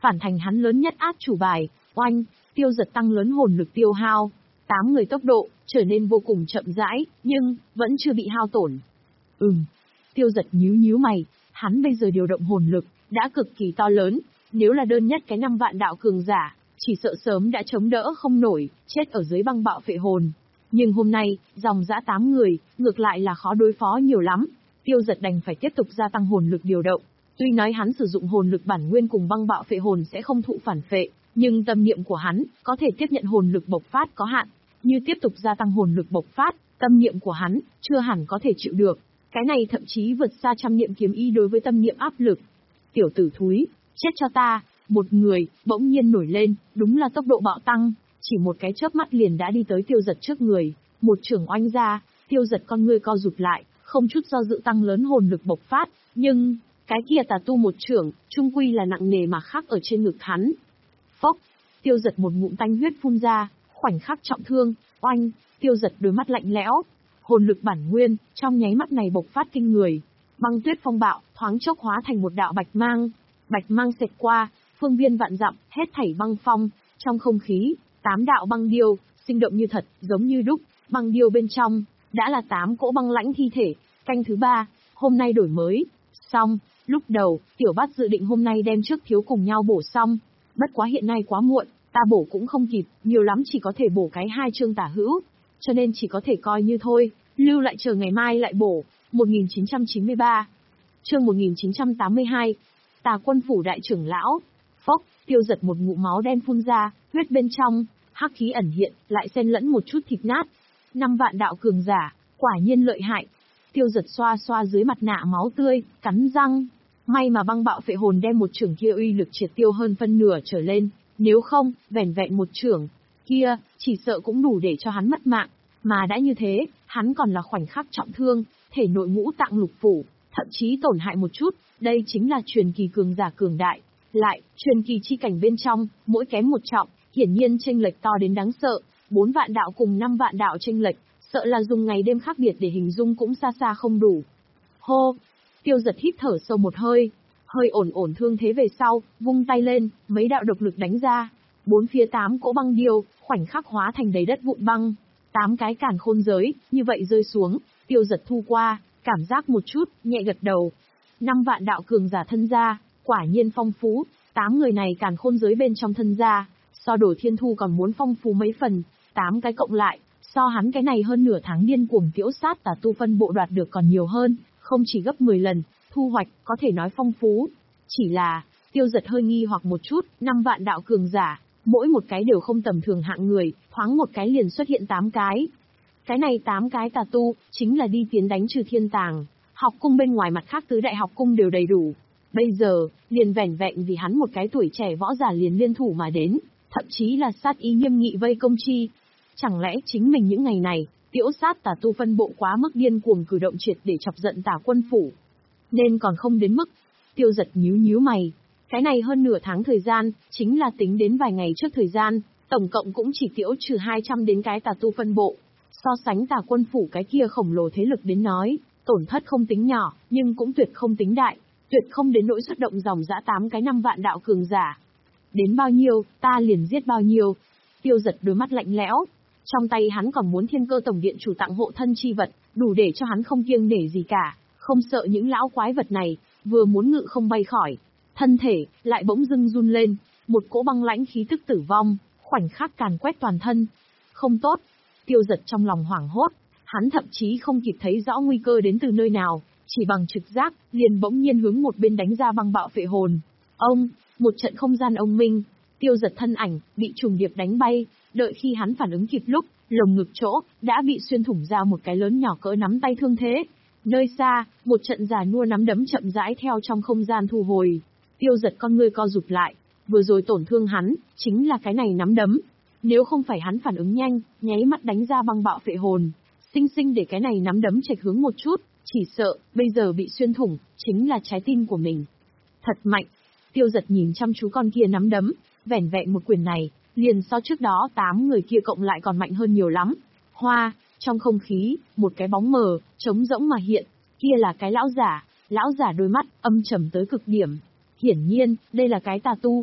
phản thành hắn lớn nhất át chủ bài. Oanh, Tiêu Giật tăng lớn hồn lực tiêu hao. Tám người tốc độ trở nên vô cùng chậm rãi, nhưng vẫn chưa bị hao tổn. Ừm. Tiêu Giật nhíu nhíu mày, hắn bây giờ điều động hồn lực đã cực kỳ to lớn, nếu là đơn nhất cái năm vạn đạo cường giả, chỉ sợ sớm đã chống đỡ không nổi, chết ở dưới băng bạo phệ hồn. Nhưng hôm nay, dòng dã tám người, ngược lại là khó đối phó nhiều lắm. Tiêu Giật đành phải tiếp tục gia tăng hồn lực điều động. Tuy nói hắn sử dụng hồn lực bản nguyên cùng băng bạo phệ hồn sẽ không thụ phản phệ, nhưng tâm niệm của hắn có thể tiếp nhận hồn lực bộc phát có hạn. Như tiếp tục gia tăng hồn lực bộc phát, tâm niệm của hắn chưa hẳn có thể chịu được. Cái này thậm chí vượt xa trăm niệm kiếm ý đối với tâm niệm áp lực. Tiểu tử thúi, chết cho ta! Một người bỗng nhiên nổi lên, đúng là tốc độ bạo tăng, chỉ một cái chớp mắt liền đã đi tới Tiêu Giật trước người, một chưởng oanh ra, Tiêu Giật con ngươi co rụt lại, không chút do dự tăng lớn hồn lực bộc phát, nhưng cái kia tà tu một chưởng, chung quy là nặng nề mà khắc ở trên ngực hắn. Phốc, Tiêu Giật một ngụm tanh huyết phun ra, khoảnh khắc trọng thương. Oanh, Tiêu Giật đôi mắt lạnh lẽo, hồn lực bản nguyên trong nháy mắt này bộc phát kinh người, băng tuyết phong bạo thoáng chốc hóa thành một đạo bạch mang, bạch mang xẹt qua, phương viên vạn dặm, hết thảy băng phong, trong không khí, tám đạo băng điêu, sinh động như thật, giống như đúc, băng điêu bên trong đã là tám cỗ băng lãnh thi thể. Canh thứ ba, hôm nay đổi mới. Xong, lúc đầu, Tiểu Bát dự định hôm nay đem trước thiếu cùng nhau bổ xong, bất quá hiện nay quá muộn, ta bổ cũng không kịp, nhiều lắm chỉ có thể bổ cái hai chương tả hữu, cho nên chỉ có thể coi như thôi, lưu lại chờ ngày mai lại bổ. một nghìn chín trăm chín mươi ba, chương một nghìn chín trăm tám mươi hai, Tà Quân phủ đại trưởng lão. Phốc, Tiêu Giật một ngụm máu đen phun ra, huyết bên trong, hắc khí ẩn hiện, lại xen lẫn một chút thịt nát. Năm vạn đạo cường giả, quả nhiên lợi hại. Tiêu Giật xoa xoa dưới mặt nạ máu tươi, cắn răng. May mà băng bạo phệ hồn đem một chưởng kia uy lực triệt tiêu hơn phân nửa trở lên, nếu không, vẻn vẹn một chưởng kia, chỉ sợ cũng đủ để cho hắn mất mạng. Mà đã như thế, hắn còn là khoảnh khắc trọng thương, thể nội ngũ tạng lục phủ, thậm chí tổn hại một chút, đây chính là truyền kỳ cường giả cường đại. Lại, truyền kỳ chi cảnh bên trong, mỗi kém một trọng, hiển nhiên chênh lệch to đến đáng sợ, bốn vạn đạo cùng năm vạn đạo chênh lệch, sợ là dùng ngày đêm khác biệt để hình dung cũng xa xa không đủ. Hô, Tiêu Giật hít thở sâu một hơi, hơi ổn ổn thương thế về sau, vung tay lên, mấy đạo độc lực đánh ra, bốn phía tám cỗ băng điêu, khoảnh khắc hóa thành đầy đất vụn băng, tám cái càn khôn giới, như vậy rơi xuống, Tiêu Giật thu qua, cảm giác một chút, nhẹ gật đầu. Năm vạn đạo cường giả thân gia, quả nhiên phong phú, tám người này càn khôn giới bên trong thân gia, so Đổ Thiên Thu còn muốn phong phú mấy phần, tám cái cộng lại, so hắn cái này hơn nửa tháng điên cuồng tiễu sát tà tu phân bộ đoạt được còn nhiều hơn, không chỉ gấp mười lần, thu hoạch, có thể nói phong phú. Chỉ là, Tiêu Giật hơi nghi hoặc một chút, năm vạn đạo cường giả, mỗi một cái đều không tầm thường hạng người, thoáng một cái liền xuất hiện tám cái. Cái này tám cái tà tu, chính là đi tiến đánh trừ thiên tàng, học cung bên ngoài mặt khác tứ đại học cung đều đầy đủ. Bây giờ, liền vẻn vẹn vì hắn một cái tuổi trẻ võ giả liền liên thủ mà đến, thậm chí là sát ý nghiêm nghị vây công chi. Chẳng lẽ chính mình những ngày này, tiễu sát tà tu phân bộ quá mức điên cuồng cử động triệt để chọc giận Tà Quân phủ? Nên còn không đến mức. Tiêu Giật nhíu nhíu mày. Cái này hơn nửa tháng thời gian, chính là tính đến vài ngày trước thời gian, tổng cộng cũng chỉ tiễu trừ hai trăm đến cái tà tu phân bộ. So sánh Tà Quân phủ cái kia khổng lồ thế lực đến nói, tổn thất không tính nhỏ, nhưng cũng tuyệt không tính đại, tuyệt không đến nỗi xuất động dòng dã tám cái năm vạn đạo cường giả. Đến bao nhiêu, ta liền giết bao nhiêu. Tiêu Giật đôi mắt lạnh lẽo. Trong tay hắn còn muốn Thiên Cơ Tổng Điện chủ tặng hộ thân chi vật, đủ để cho hắn không kiêng nể gì cả, không sợ những lão quái vật này, vừa muốn ngự không bay khỏi, thân thể lại bỗng dưng run lên, một cỗ băng lãnh khí tức tử vong, khoảnh khắc càn quét toàn thân. Không tốt. Tiêu Giật trong lòng hoảng hốt, hắn thậm chí không kịp thấy rõ nguy cơ đến từ nơi nào, chỉ bằng trực giác, liền bỗng nhiên hướng một bên đánh ra băng bạo phệ hồn. Ông, một trận không gian ông minh, Tiêu Giật thân ảnh bị trùng điệp đánh bay, đợi khi hắn phản ứng kịp lúc, lồng ngực chỗ đã bị xuyên thủng ra một cái lớn nhỏ cỡ nắm tay thương thế. Nơi xa, một trận già nua nắm đấm chậm rãi theo trong không gian thu hồi. Tiêu Giật con ngươi co rụt lại, vừa rồi tổn thương hắn, chính là cái này nắm đấm. Nếu không phải hắn phản ứng nhanh, nháy mắt đánh ra băng bạo phệ hồn, sinh sinh để cái này nắm đấm chệch hướng một chút, chỉ sợ, bây giờ bị xuyên thủng, chính là trái tim của mình. Thật mạnh. Tiêu Giật nhìn chăm chú con kia nắm đấm, vẻn vẹn một quyền này, liền so trước đó tám người kia cộng lại còn mạnh hơn nhiều lắm. Hoa, trong không khí, một cái bóng mờ, trống rỗng mà hiện, kia là cái lão giả, lão giả đôi mắt, âm trầm tới cực điểm. Hiển nhiên, đây là cái tà tu.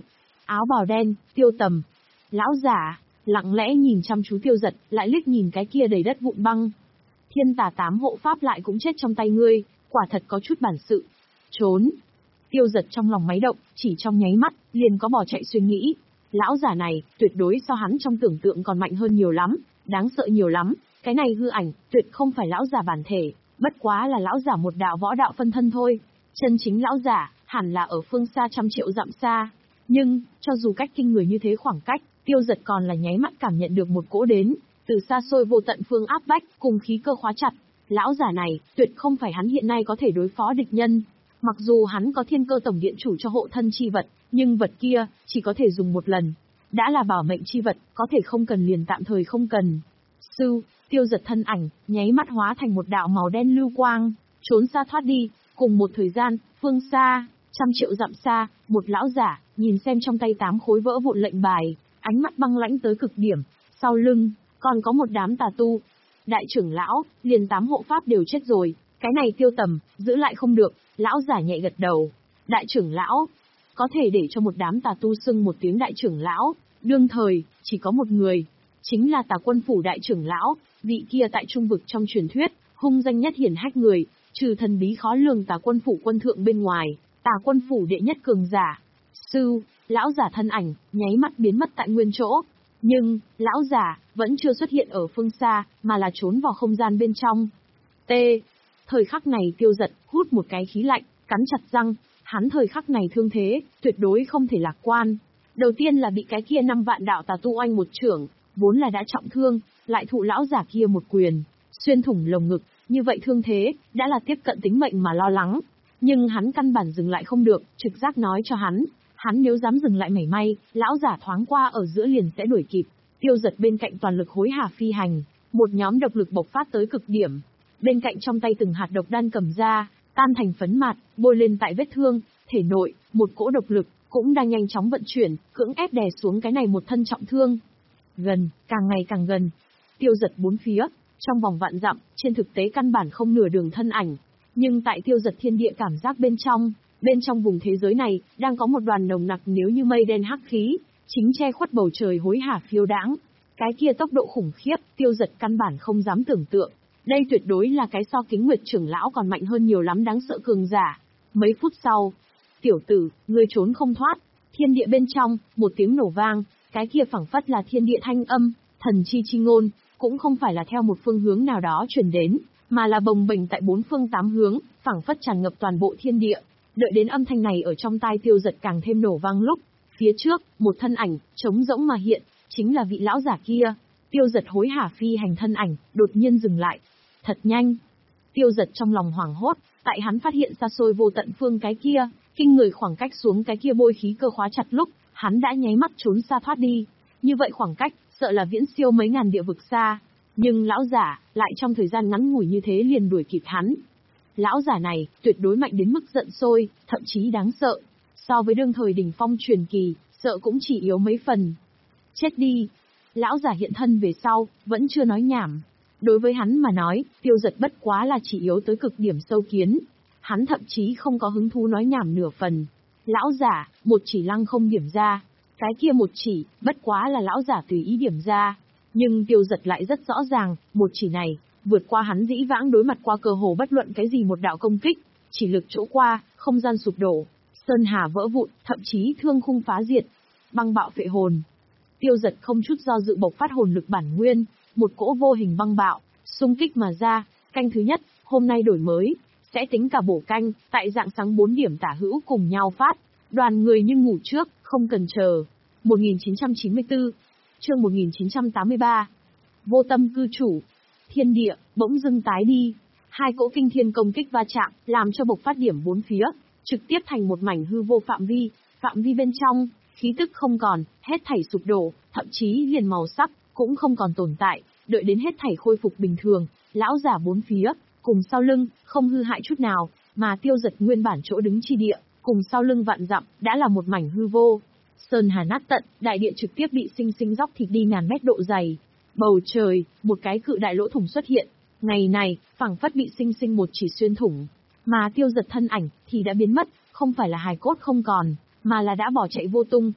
áo bào đen, Tiêu Tầm. Lão giả, lặng lẽ nhìn chăm chú Tiêu Giật, lại liếc nhìn cái kia đầy đất vụn băng. Thiên tà tám hộ pháp lại cũng chết trong tay ngươi, quả thật có chút bản sự. Trốn. Tiêu Giật trong lòng máy động, chỉ trong nháy mắt, liền có bỏ chạy suy nghĩ. Lão giả này, tuyệt đối so hắn trong tưởng tượng còn mạnh hơn nhiều lắm, đáng sợ nhiều lắm, cái này hư ảnh, tuyệt không phải lão giả bản thể, bất quá là lão giả một đạo võ đạo phân thân thôi. Chân chính lão giả, hẳn là ở phương xa trăm triệu dặm xa. Nhưng, cho dù cách kinh người như thế khoảng cách, Tiêu Giật còn là nháy mắt cảm nhận được một cỗ đến, từ xa xôi vô tận phương áp bách, cùng khí cơ khóa chặt. Lão giả này, tuyệt không phải hắn hiện nay có thể đối phó địch nhân. Mặc dù hắn có thiên cơ tổng điện chủ cho hộ thân chi vật, nhưng vật kia, chỉ có thể dùng một lần. Đã là bảo mệnh chi vật, có thể không cần liền tạm thời không cần. Sư, Tiêu Giật thân ảnh, nháy mắt hóa thành một đạo màu đen lưu quang, trốn xa thoát đi. Cùng một thời gian, phương xa, trăm triệu dặm xa, một lão giả, nhìn xem trong tay tám khối vỡ vụn lệnh bài, ánh mắt băng lãnh tới cực điểm, sau lưng, còn có một đám tà tu. Đại trưởng lão, liền tám hộ pháp đều chết rồi, cái này Tiêu Tầm, giữ lại không được, lão giả nhẹ gật đầu. Đại trưởng lão, có thể để cho một đám tà tu xưng một tiếng đại trưởng lão, đương thời, chỉ có một người, chính là Tà Quân Phủ đại trưởng lão, vị kia tại trung vực trong truyền thuyết, hung danh nhất hiển hách người, trừ thần bí khó lường Tà Quân Phủ quân thượng bên ngoài, Tà Quân Phủ đệ nhất cường giả. Sư, lão giả thân ảnh, nháy mắt biến mất tại nguyên chỗ. Nhưng, lão giả, vẫn chưa xuất hiện ở phương xa, mà là trốn vào không gian bên trong. T. Thời khắc này Tiêu Giật, hút một cái khí lạnh, cắn chặt răng, hắn thời khắc này thương thế, tuyệt đối không thể lạc quan. Đầu tiên là bị cái kia năm vạn đạo tà tu oanh một chưởng, vốn là đã trọng thương, lại thụ lão giả kia một quyền, xuyên thủng lồng ngực, như vậy thương thế, đã là tiếp cận tính mệnh mà lo lắng. Nhưng hắn căn bản dừng lại không được, trực giác nói cho hắn, hắn nếu dám dừng lại mảy may, lão giả thoáng qua ở giữa liền sẽ đuổi kịp. Tiêu Giật bên cạnh toàn lực hối hả phi hành, một nhóm độc lực bộc phát tới cực điểm. Bên cạnh trong tay từng hạt độc đan cầm ra, tan thành phấn mạt, bôi lên tại vết thương, thể nội, một cỗ độc lực, cũng đang nhanh chóng vận chuyển, cưỡng ép đè xuống cái này một thân trọng thương. Gần, càng ngày càng gần. Tiêu Giật bốn phía, trong vòng vạn dặm, trên thực tế căn bản không nửa đường thân ảnh. Nhưng tại Tiêu Giật thiên địa cảm giác bên trong, bên trong vùng thế giới này, đang có một đoàn nồng nặc nếu như mây đen hắc khí, chính che khuất bầu trời hối hả phiêu đãng. Cái kia tốc độ khủng khiếp, Tiêu Giật căn bản không dám tưởng tượng. Đây tuyệt đối là cái so Kính Nguyệt trưởng lão còn mạnh hơn nhiều lắm đáng sợ cường giả. Mấy phút sau, tiểu tử, ngươi trốn không thoát. Thiên địa bên trong, một tiếng nổ vang, cái kia phảng phất là thiên địa thanh âm, thần chi chi ngôn, cũng không phải là theo một phương hướng nào đó truyền đến, mà là bồng bềnh tại bốn phương tám hướng, phảng phất tràn ngập toàn bộ thiên địa. Đợi đến âm thanh này ở trong tai Tiêu Giật càng thêm nổ vang lúc, phía trước, một thân ảnh, trống rỗng mà hiện, chính là vị lão giả kia. Tiêu Giật hối hả phi hành thân ảnh, đột nhiên dừng lại. Thật nhanh. Tiêu Giật trong lòng hoảng hốt, tại hắn phát hiện xa xôi vô tận phương cái kia, kinh người khoảng cách xuống cái kia bôi khí cơ khóa chặt lúc, hắn đã nháy mắt trốn xa thoát đi. Như vậy khoảng cách, sợ là viễn siêu mấy ngàn địa vực xa. Nhưng lão giả, lại trong thời gian ngắn ngủi như thế liền đuổi kịp hắn. Lão giả này, tuyệt đối mạnh đến mức giận sôi, thậm chí đáng sợ. So với đương thời đỉnh phong truyền kỳ, sợ cũng chỉ yếu mấy phần. Chết đi. Lão giả hiện thân về sau, vẫn chưa nói nhảm. Đối với hắn mà nói, Tiêu Giật bất quá là chỉ yếu tới cực điểm sâu kiến. Hắn thậm chí không có hứng thú nói nhảm nửa phần. Lão giả, một chỉ lăng không điểm ra. Cái kia một chỉ, bất quá là lão giả tùy ý điểm ra. Nhưng Tiêu Giật lại rất rõ ràng, một chỉ này, vượt qua hắn dĩ vãng đối mặt qua cơ hồ bất luận cái gì một đạo công kích. Chỉ lực chỗ qua, không gian sụp đổ, sơn hà vỡ vụn, thậm chí thương khung phá diệt. Băng bạo phệ hồn. Tiêu Giật không chút do dự bộc phát hồn lực bản nguyên, một cỗ vô hình băng bạo, xung kích mà ra. Canh thứ nhất, hôm nay đổi mới, sẽ tính cả bổ canh, tại dạng sáng bốn điểm tả hữu cùng nhau phát. Đoàn người như ngủ trước, không cần chờ. một nghìn chín trăm chín mươi tư, chương một nghìn chín trăm tám mươi ba. Vô tâm cư chủ. Thiên địa, bỗng dưng tái đi. Hai cỗ kinh thiên công kích va chạm, làm cho bộc phát điểm bốn phía, trực tiếp thành một mảnh hư vô phạm vi. Phạm vi bên trong, khí tức không còn, hết thảy sụp đổ, thậm chí liền màu sắc, cũng không còn tồn tại. Đợi đến hết thảy khôi phục bình thường, lão giả bốn phía, cùng sau lưng, không hư hại chút nào, mà Tiêu Giật nguyên bản chỗ đứng chi địa, cùng sau lưng vạn dặm, đã là một mảnh hư vô. Sơn hà nát tận, đại địa trực tiếp bị sinh sinh róc thịt đi ngàn mét độ dày. Bầu trời, một cái cự đại lỗ thủng xuất hiện. Ngày này, phảng phất bị sinh sinh một chỉ xuyên thủng. Mà Tiêu Giật thân ảnh, thì đã biến mất, không phải là hài cốt không còn, mà là đã bỏ chạy vô tung.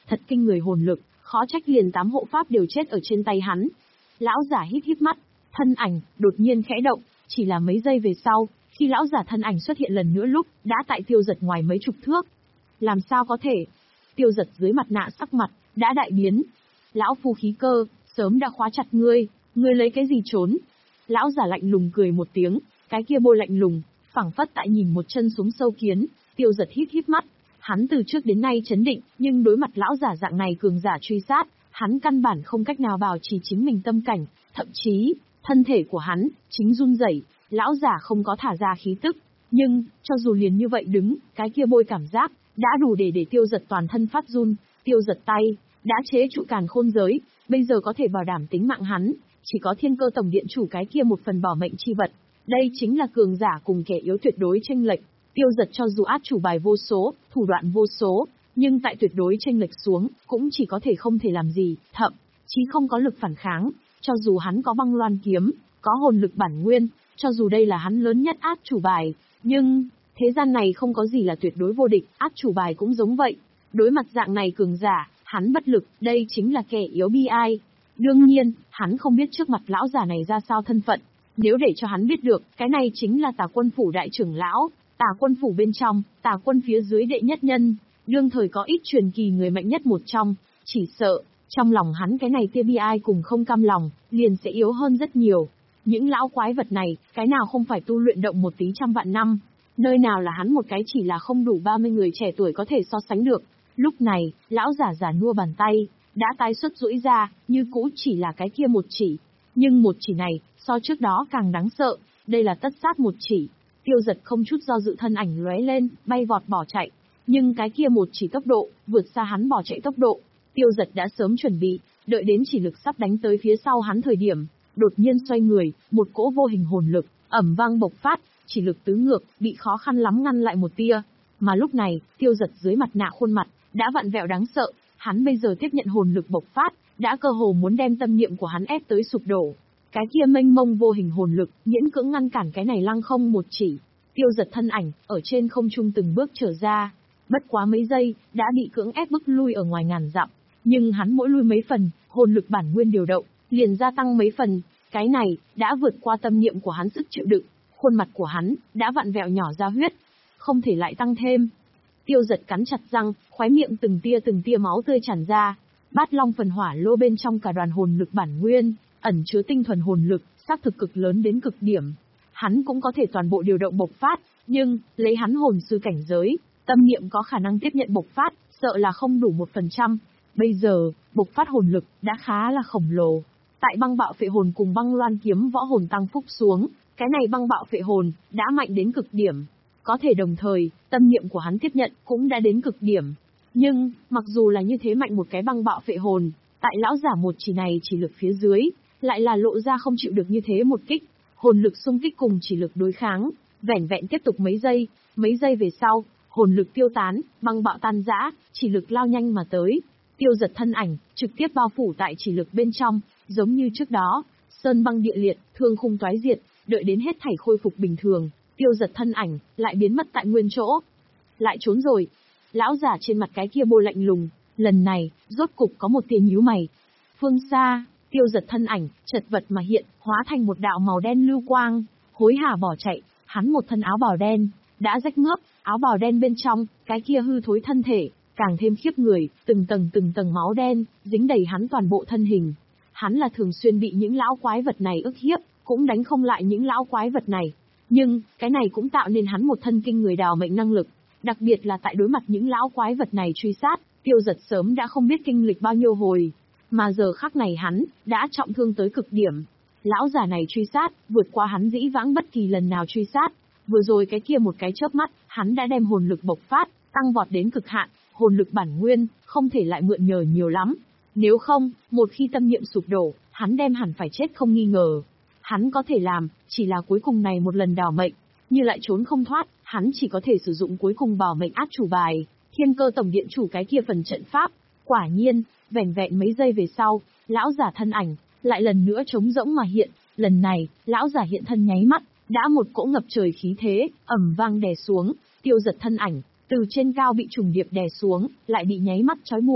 thật kinh người hồn lực, khó trách liền tám hộ pháp đều chết ở trên tay hắn. Lão giả híp híp mắt, thân ảnh đột nhiên khẽ động, chỉ là mấy giây về sau, khi lão giả thân ảnh xuất hiện lần nữa lúc, đã tại Tiêu Giật ngoài mấy chục thước. Làm sao có thể? Tiêu Giật dưới mặt nạ sắc mặt đã đại biến. Lão phu khí cơ, sớm đã khóa chặt ngươi, ngươi lấy cái gì trốn? Lão giả lạnh lùng cười một tiếng, cái kia bôi lạnh lùng, phảng phất tại nhìn một chân xuống sâu kiến. Tiêu Giật híp híp mắt, hắn từ trước đến nay chấn định, nhưng đối mặt lão giả dạng này cường giả truy sát, hắn căn bản không cách nào bảo trì chính mình tâm cảnh, thậm chí, thân thể của hắn chính run rẩy. Lão giả không có thả ra khí tức, nhưng cho dù liền như vậy đứng, cái kia bôi cảm giác đã đủ để để Tiêu Giật toàn thân phát run. Tiêu Giật tay đã chế trụ càn khôn giới, bây giờ có thể bảo đảm tính mạng hắn, chỉ có Thiên Cơ Tổng Điện chủ cái kia một phần bảo mệnh chi vật. Đây chính là cường giả cùng kẻ yếu tuyệt đối chênh lệch. Tiêu Giật cho dù át chủ bài vô số, thủ đoạn vô số, nhưng tại tuyệt đối chênh lệch xuống, cũng chỉ có thể không thể làm gì, thậm chí không có lực phản kháng. Cho dù hắn có băng loan kiếm, có hồn lực bản nguyên, cho dù đây là hắn lớn nhất át chủ bài, nhưng thế gian này không có gì là tuyệt đối vô địch, át chủ bài cũng giống vậy. Đối mặt dạng này cường giả, hắn bất lực, đây chính là kẻ yếu bi ai. Đương nhiên, hắn không biết trước mặt lão giả này ra sao thân phận. Nếu để cho hắn biết được, cái này chính là Tà Quân phủ đại trưởng lão, Tà Quân phủ bên trong, Tà Quân phía dưới đệ nhất nhân, đương thời có ít truyền kỳ người mạnh nhất một trong, chỉ sợ, trong lòng hắn cái này tia bi ai cùng không cam lòng, liền sẽ yếu hơn rất nhiều. Những lão quái vật này, cái nào không phải tu luyện động một tí trăm vạn năm, nơi nào là hắn một cái chỉ là không đủ ba mươi người trẻ tuổi có thể so sánh được. Lúc này, lão giả giả nua bàn tay, đã tái xuất duỗi ra, như cũ chỉ là cái kia một chỉ. Nhưng một chỉ này, so trước đó càng đáng sợ, đây là tất sát một chỉ. Tiêu Giật không chút do dự thân ảnh lóe lên, bay vọt bỏ chạy. Nhưng cái kia một chỉ tốc độ, vượt xa hắn bỏ chạy tốc độ. Tiêu Giật đã sớm chuẩn bị, đợi đến chỉ lực sắp đánh tới phía sau hắn thời điểm, đột nhiên xoay người, một cỗ vô hình hồn lực, ẩm vang bộc phát, chỉ lực tứ ngược, bị khó khăn lắm ngăn lại một tia. Mà lúc này, Tiêu Giật dưới mặt nạ khuôn mặt, đã vặn vẹo đáng sợ, hắn bây giờ tiếp nhận hồn lực bộc phát, đã cơ hồ muốn đem tâm niệm của hắn ép tới sụp đổ. Cái kia mênh mông vô hình hồn lực, miễn cưỡng ngăn cản cái này lăng không một chỉ. Tiêu Giật thân ảnh, ở trên không trung từng bước trở ra. Bất quá mấy giây, đã bị cưỡng ép bức lui ở ngoài ngàn dặm. Nhưng hắn mỗi lui mấy phần, hồn lực bản nguyên điều động, liền gia tăng mấy phần. Cái này, đã vượt qua tâm niệm của hắn sức chịu đựng. Khuôn mặt của hắn, đã vặn vẹo nhỏ ra huyết. Không thể lại tăng thêm. Tiêu Giật cắn chặt răng, khóe miệng từng tia từng tia máu tươi tràn ra. Bát Long phần hỏa lô bên trong cả đoàn hồn lực bản nguyên, ẩn chứa tinh thuần hồn lực, xác thực cực lớn đến cực điểm. Hắn cũng có thể toàn bộ điều động bộc phát, nhưng, lấy hắn hồn sư cảnh giới, tâm niệm có khả năng tiếp nhận bộc phát, sợ là không đủ một phần trăm. Bây giờ, bộc phát hồn lực, đã khá là khổng lồ. Tại băng bạo phệ hồn cùng băng loan kiếm võ hồn tăng phúc xuống, cái này băng bạo phệ hồn, đã mạnh đến cực điểm. Có thể đồng thời, tâm niệm của hắn tiếp nhận, cũng đã đến cực điểm. Nhưng, mặc dù là như thế mạnh một cái băng bạo phệ hồn, tại lão giả một chỉ này chỉ lực phía dưới, lại là lộ ra không chịu được như thế một kích. Hồn lực xung kích cùng chỉ lực đối kháng, vẻn vẹn tiếp tục mấy giây, mấy giây về sau, hồn lực tiêu tán, băng bạo tan rã, chỉ lực lao nhanh mà tới. Tiêu Giật thân ảnh, trực tiếp bao phủ tại chỉ lực bên trong, giống như trước đó, sơn băng địa liệt, thương khung toái diệt, đợi đến hết thảy khôi phục bình thường, Tiêu Giật thân ảnh, lại biến mất tại nguyên chỗ. Lại trốn rồi. Lão giả trên mặt cái kia bôi lạnh lùng, lần này, rốt cục có một tia nhíu mày. Phương xa, Tiêu Giật thân ảnh, chật vật mà hiện, hóa thành một đạo màu đen lưu quang, hối hả bỏ chạy, hắn một thân áo bào đen, đã rách mướp, áo bào đen bên trong, cái kia hư thối thân thể, càng thêm khiếp người, từng tầng từng tầng máu đen, dính đầy hắn toàn bộ thân hình. Hắn là thường xuyên bị những lão quái vật này ức hiếp, cũng đánh không lại những lão quái vật này. Nhưng, cái này cũng tạo nên hắn một thân kinh người đào mệnh năng lực. Đặc biệt là tại đối mặt những lão quái vật này truy sát, Tiêu Giật sớm đã không biết kinh lịch bao nhiêu hồi. Mà giờ khắc này hắn, đã trọng thương tới cực điểm. Lão giả này truy sát, vượt qua hắn dĩ vãng bất kỳ lần nào truy sát. Vừa rồi cái kia một cái chớp mắt, hắn đã đem hồn lực bộc phát, tăng vọt đến cực hạn, hồn lực bản nguyên, không thể lại mượn nhờ nhiều lắm. Nếu không, một khi tâm niệm sụp đổ, hắn đem hẳn phải chết không nghi ngờ. Hắn có thể làm, chỉ là cuối cùng này một lần đào mệnh, như lại trốn không thoát, hắn chỉ có thể sử dụng cuối cùng bảo mệnh át chủ bài, Thiên Cơ Tổng Điện chủ cái kia phần trận pháp. Quả nhiên, vẻn vẹn mấy giây về sau, lão giả thân ảnh, lại lần nữa trống rỗng mà hiện, lần này, lão giả hiện thân nháy mắt, đã một cỗ ngập trời khí thế, ầm vang đè xuống, Tiêu Giật thân ảnh, từ trên cao bị trùng điệp đè xuống, lại bị nháy mắt trói buộc.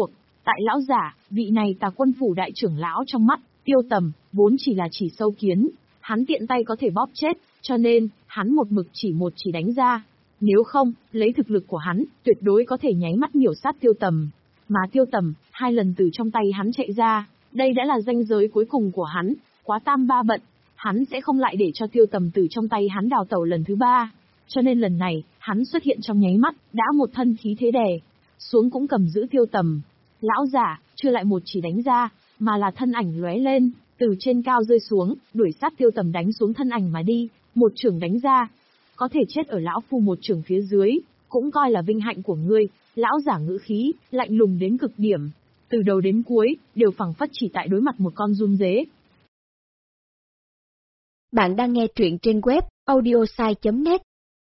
Tại lão giả, vị này Tà Quân phủ đại trưởng lão trong mắt, Tiêu Tầm, vốn chỉ là chỉ sâu kiến, hắn tiện tay có thể bóp chết, cho nên, hắn một mực chỉ một chỉ đánh ra. Nếu không, lấy thực lực của hắn, tuyệt đối có thể nháy mắt miểu sát Tiêu Tầm. Mà Tiêu Tầm, hai lần từ trong tay hắn chạy ra, đây đã là ranh giới cuối cùng của hắn, quá tam ba bận, hắn sẽ không lại để cho Tiêu Tầm từ trong tay hắn đào tẩu lần thứ ba. Cho nên lần này, hắn xuất hiện trong nháy mắt, đã một thân khí thế đè xuống cũng cầm giữ Tiêu Tầm. Lão giả, chưa lại một chỉ đánh ra, mà là thân ảnh lóe lên, từ trên cao rơi xuống, đuổi sát Tiêu Tầm đánh xuống thân ảnh mà đi, một chưởng đánh ra. Có thể chết ở lão phu một chưởng phía dưới, cũng coi là vinh hạnh của ngươi. Lão giả ngữ khí, lạnh lùng đến cực điểm. Từ đầu đến cuối, đều phảng phất chỉ tại đối mặt một con giun dế. Bạn đang nghe truyện trên web audiosai chấm net.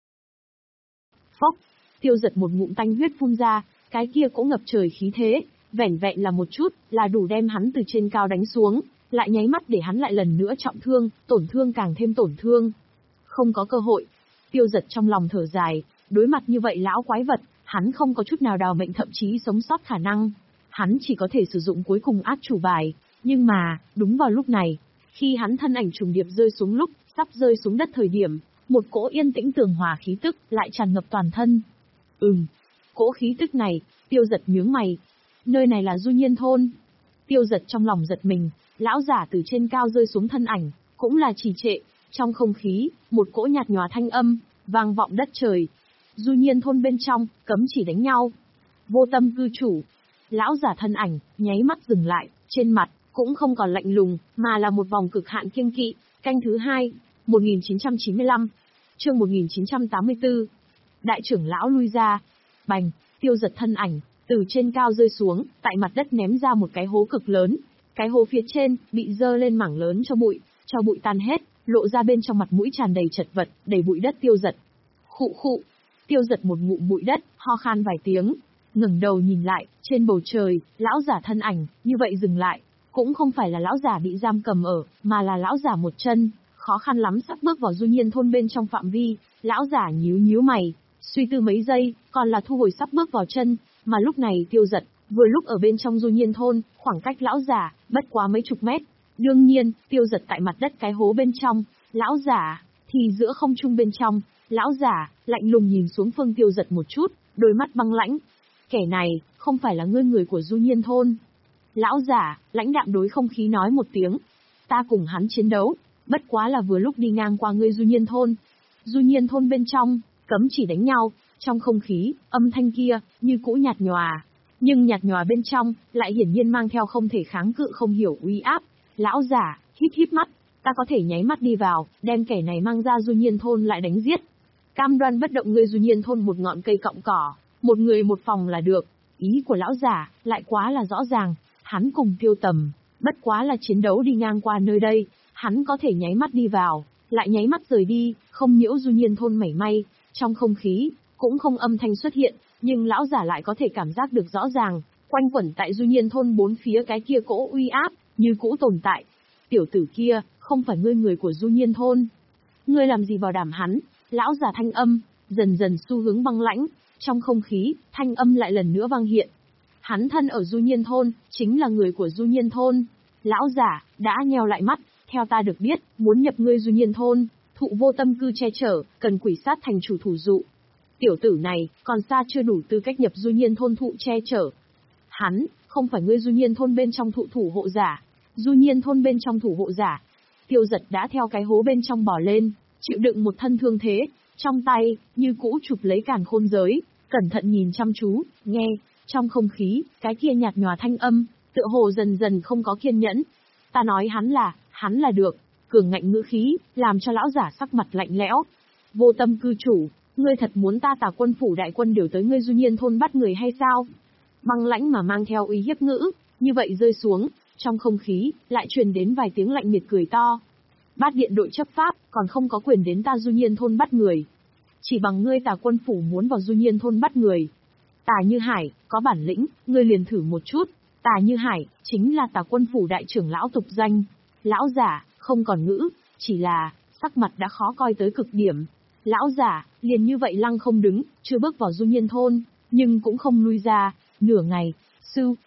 Phốc, Tiêu Giật một ngụm tanh huyết phun ra, cái kia cũng ngập trời khí thế, vẻn vẹn là một chút, là đủ đem hắn từ trên cao đánh xuống, lại nháy mắt để hắn lại lần nữa trọng thương, tổn thương càng thêm tổn thương. Không có cơ hội. Tiêu Giật trong lòng thở dài, đối mặt như vậy lão quái vật, hắn không có chút nào đào mệnh thậm chí sống sót khả năng. Hắn chỉ có thể sử dụng cuối cùng át chủ bài, nhưng mà, đúng vào lúc này, khi hắn thân ảnh trùng điệp rơi xuống lúc, sắp rơi xuống đất thời điểm, một cỗ yên tĩnh tường hòa khí tức lại tràn ngập toàn thân. Ừm, cỗ khí tức này, Tiêu Giật nhướng mày. Nơi này là Du Nhiên thôn. Tiêu Giật trong lòng giật mình, lão giả từ trên cao rơi xuống thân ảnh, cũng là trì trệ, trong không khí, một cỗ nhạt nhòa thanh âm, vang vọng đất trời. Du Nhiên thôn bên trong, cấm chỉ đánh nhau. Vô tâm cư chủ. Lão giả thân ảnh, nháy mắt dừng lại, trên mặt, cũng không còn lạnh lùng, mà là một vòng cực hạn kiêng kỵ. Canh thứ hai, một nghìn chín trăm chín mươi lăm, chương một nghìn chín trăm tám mươi tư. Đại trưởng lão lui ra. Bành, Tiêu Giật thân ảnh, từ trên cao rơi xuống, tại mặt đất ném ra một cái hố cực lớn. Cái hố phía trên, bị dơ lên mảng lớn cho bụi, cho bụi tan hết, lộ ra bên trong mặt mũi tràn đầy chật vật, đầy bụi đất Tiêu Giật. Khụ khụ, Tiêu Giật một ngụm bụi đất, ho khan vài tiếng, ngẩng đầu nhìn lại, trên bầu trời, lão giả thân ảnh, như vậy dừng lại, cũng không phải là lão giả bị giam cầm ở, mà là lão giả một chân, khó khăn lắm sắp bước vào Du Nhiên thôn bên trong phạm vi, lão giả nhíu nhíu mày, suy tư mấy giây, còn là thu hồi sắp bước vào chân, mà lúc này Tiêu Giật, vừa lúc ở bên trong Du Nhiên thôn, khoảng cách lão giả, bất quá mấy chục mét. Đương nhiên, Tiêu Giật tại mặt đất cái hố bên trong, lão giả, thì giữa không trung bên trong, lão giả, lạnh lùng nhìn xuống phương Tiêu Giật một chút, đôi mắt băng lãnh. Kẻ này, không phải là ngươi người của Du Nhiên thôn. Lão giả, lãnh đạm đối không khí nói một tiếng. Ta cùng hắn chiến đấu, bất quá là vừa lúc đi ngang qua ngươi Du Nhiên thôn. Du Nhiên thôn bên trong, cấm chỉ đánh nhau, trong không khí, âm thanh kia, như cũ nhạt nhòa. Nhưng nhạt nhòa bên trong, lại hiển nhiên mang theo không thể kháng cự không hiểu uy áp. Lão giả, híp híp mắt, ta có thể nháy mắt đi vào, đem kẻ này mang ra Du Nhiên thôn lại đánh giết. Cam đoan bất động ngươi Du Nhiên thôn một ngọn cây cọng cỏ, một người một phòng là được. Ý của lão giả, lại quá là rõ ràng, hắn cùng Tiêu Tầm, bất quá là chiến đấu đi ngang qua nơi đây, hắn có thể nháy mắt đi vào, lại nháy mắt rời đi, không nhiễu Du Nhiên thôn mảy may, trong không khí, cũng không âm thanh xuất hiện, nhưng lão giả lại có thể cảm giác được rõ ràng, quanh quẩn tại Du Nhiên thôn bốn phía cái kia cỗ uy áp, như cũ tồn tại. Tiểu tử kia, không phải ngươi người của Du Nhiên thôn. Ngươi làm gì bảo đảm hắn? Lão giả thanh âm, dần dần xu hướng băng lãnh, trong không khí, thanh âm lại lần nữa vang hiện. Hắn thân ở Du Nhiên thôn, chính là người của Du Nhiên thôn. Lão giả, đã nheo lại mắt, theo ta được biết, muốn nhập ngươi Du Nhiên thôn, thụ vô tâm cư che chở, cần quỷ sát thành chủ thủ dụ. Tiểu tử này, còn xa chưa đủ tư cách nhập Du Nhiên thôn thụ che chở. Hắn, không phải ngươi Du Nhiên thôn bên trong thụ thủ hộ giả. Du Nhiên thôn bên trong thủ hộ giả. Tiêu Giật đã theo cái hố bên trong bò lên, chịu đựng một thân thương thế, trong tay, như cũ chụp lấy càn khôn giới, cẩn thận nhìn chăm chú, nghe, trong không khí, cái kia nhạt nhòa thanh âm, tựa hồ dần dần không có kiên nhẫn. Ta nói hắn là, hắn là được, cường ngạnh ngữ khí, làm cho lão giả sắc mặt lạnh lẽo. Vô tâm cư chủ, ngươi thật muốn ta Tà Quân phủ đại quân điều tới ngươi Du Nhiên thôn bắt người hay sao? Băng lãnh mà mang theo uy hiếp ngữ, như vậy rơi xuống, trong không khí, lại truyền đến vài tiếng lạnh miệt cười to. Bát điện đội chấp pháp, còn không có quyền đến ta Du Nhiên thôn bắt người. Chỉ bằng ngươi Tà Quân phủ muốn vào Du Nhiên thôn bắt người. Tà Như Hải, có bản lĩnh, ngươi liền thử một chút. Tà Như Hải, chính là Tà Quân phủ đại trưởng lão tục danh. Lão giả, không còn ngữ, chỉ là, sắc mặt đã khó coi tới cực điểm. Lão giả, liền như vậy lăng không đứng, chưa bước vào Du Nhiên thôn, nhưng cũng không lui ra, nửa ngày, sư,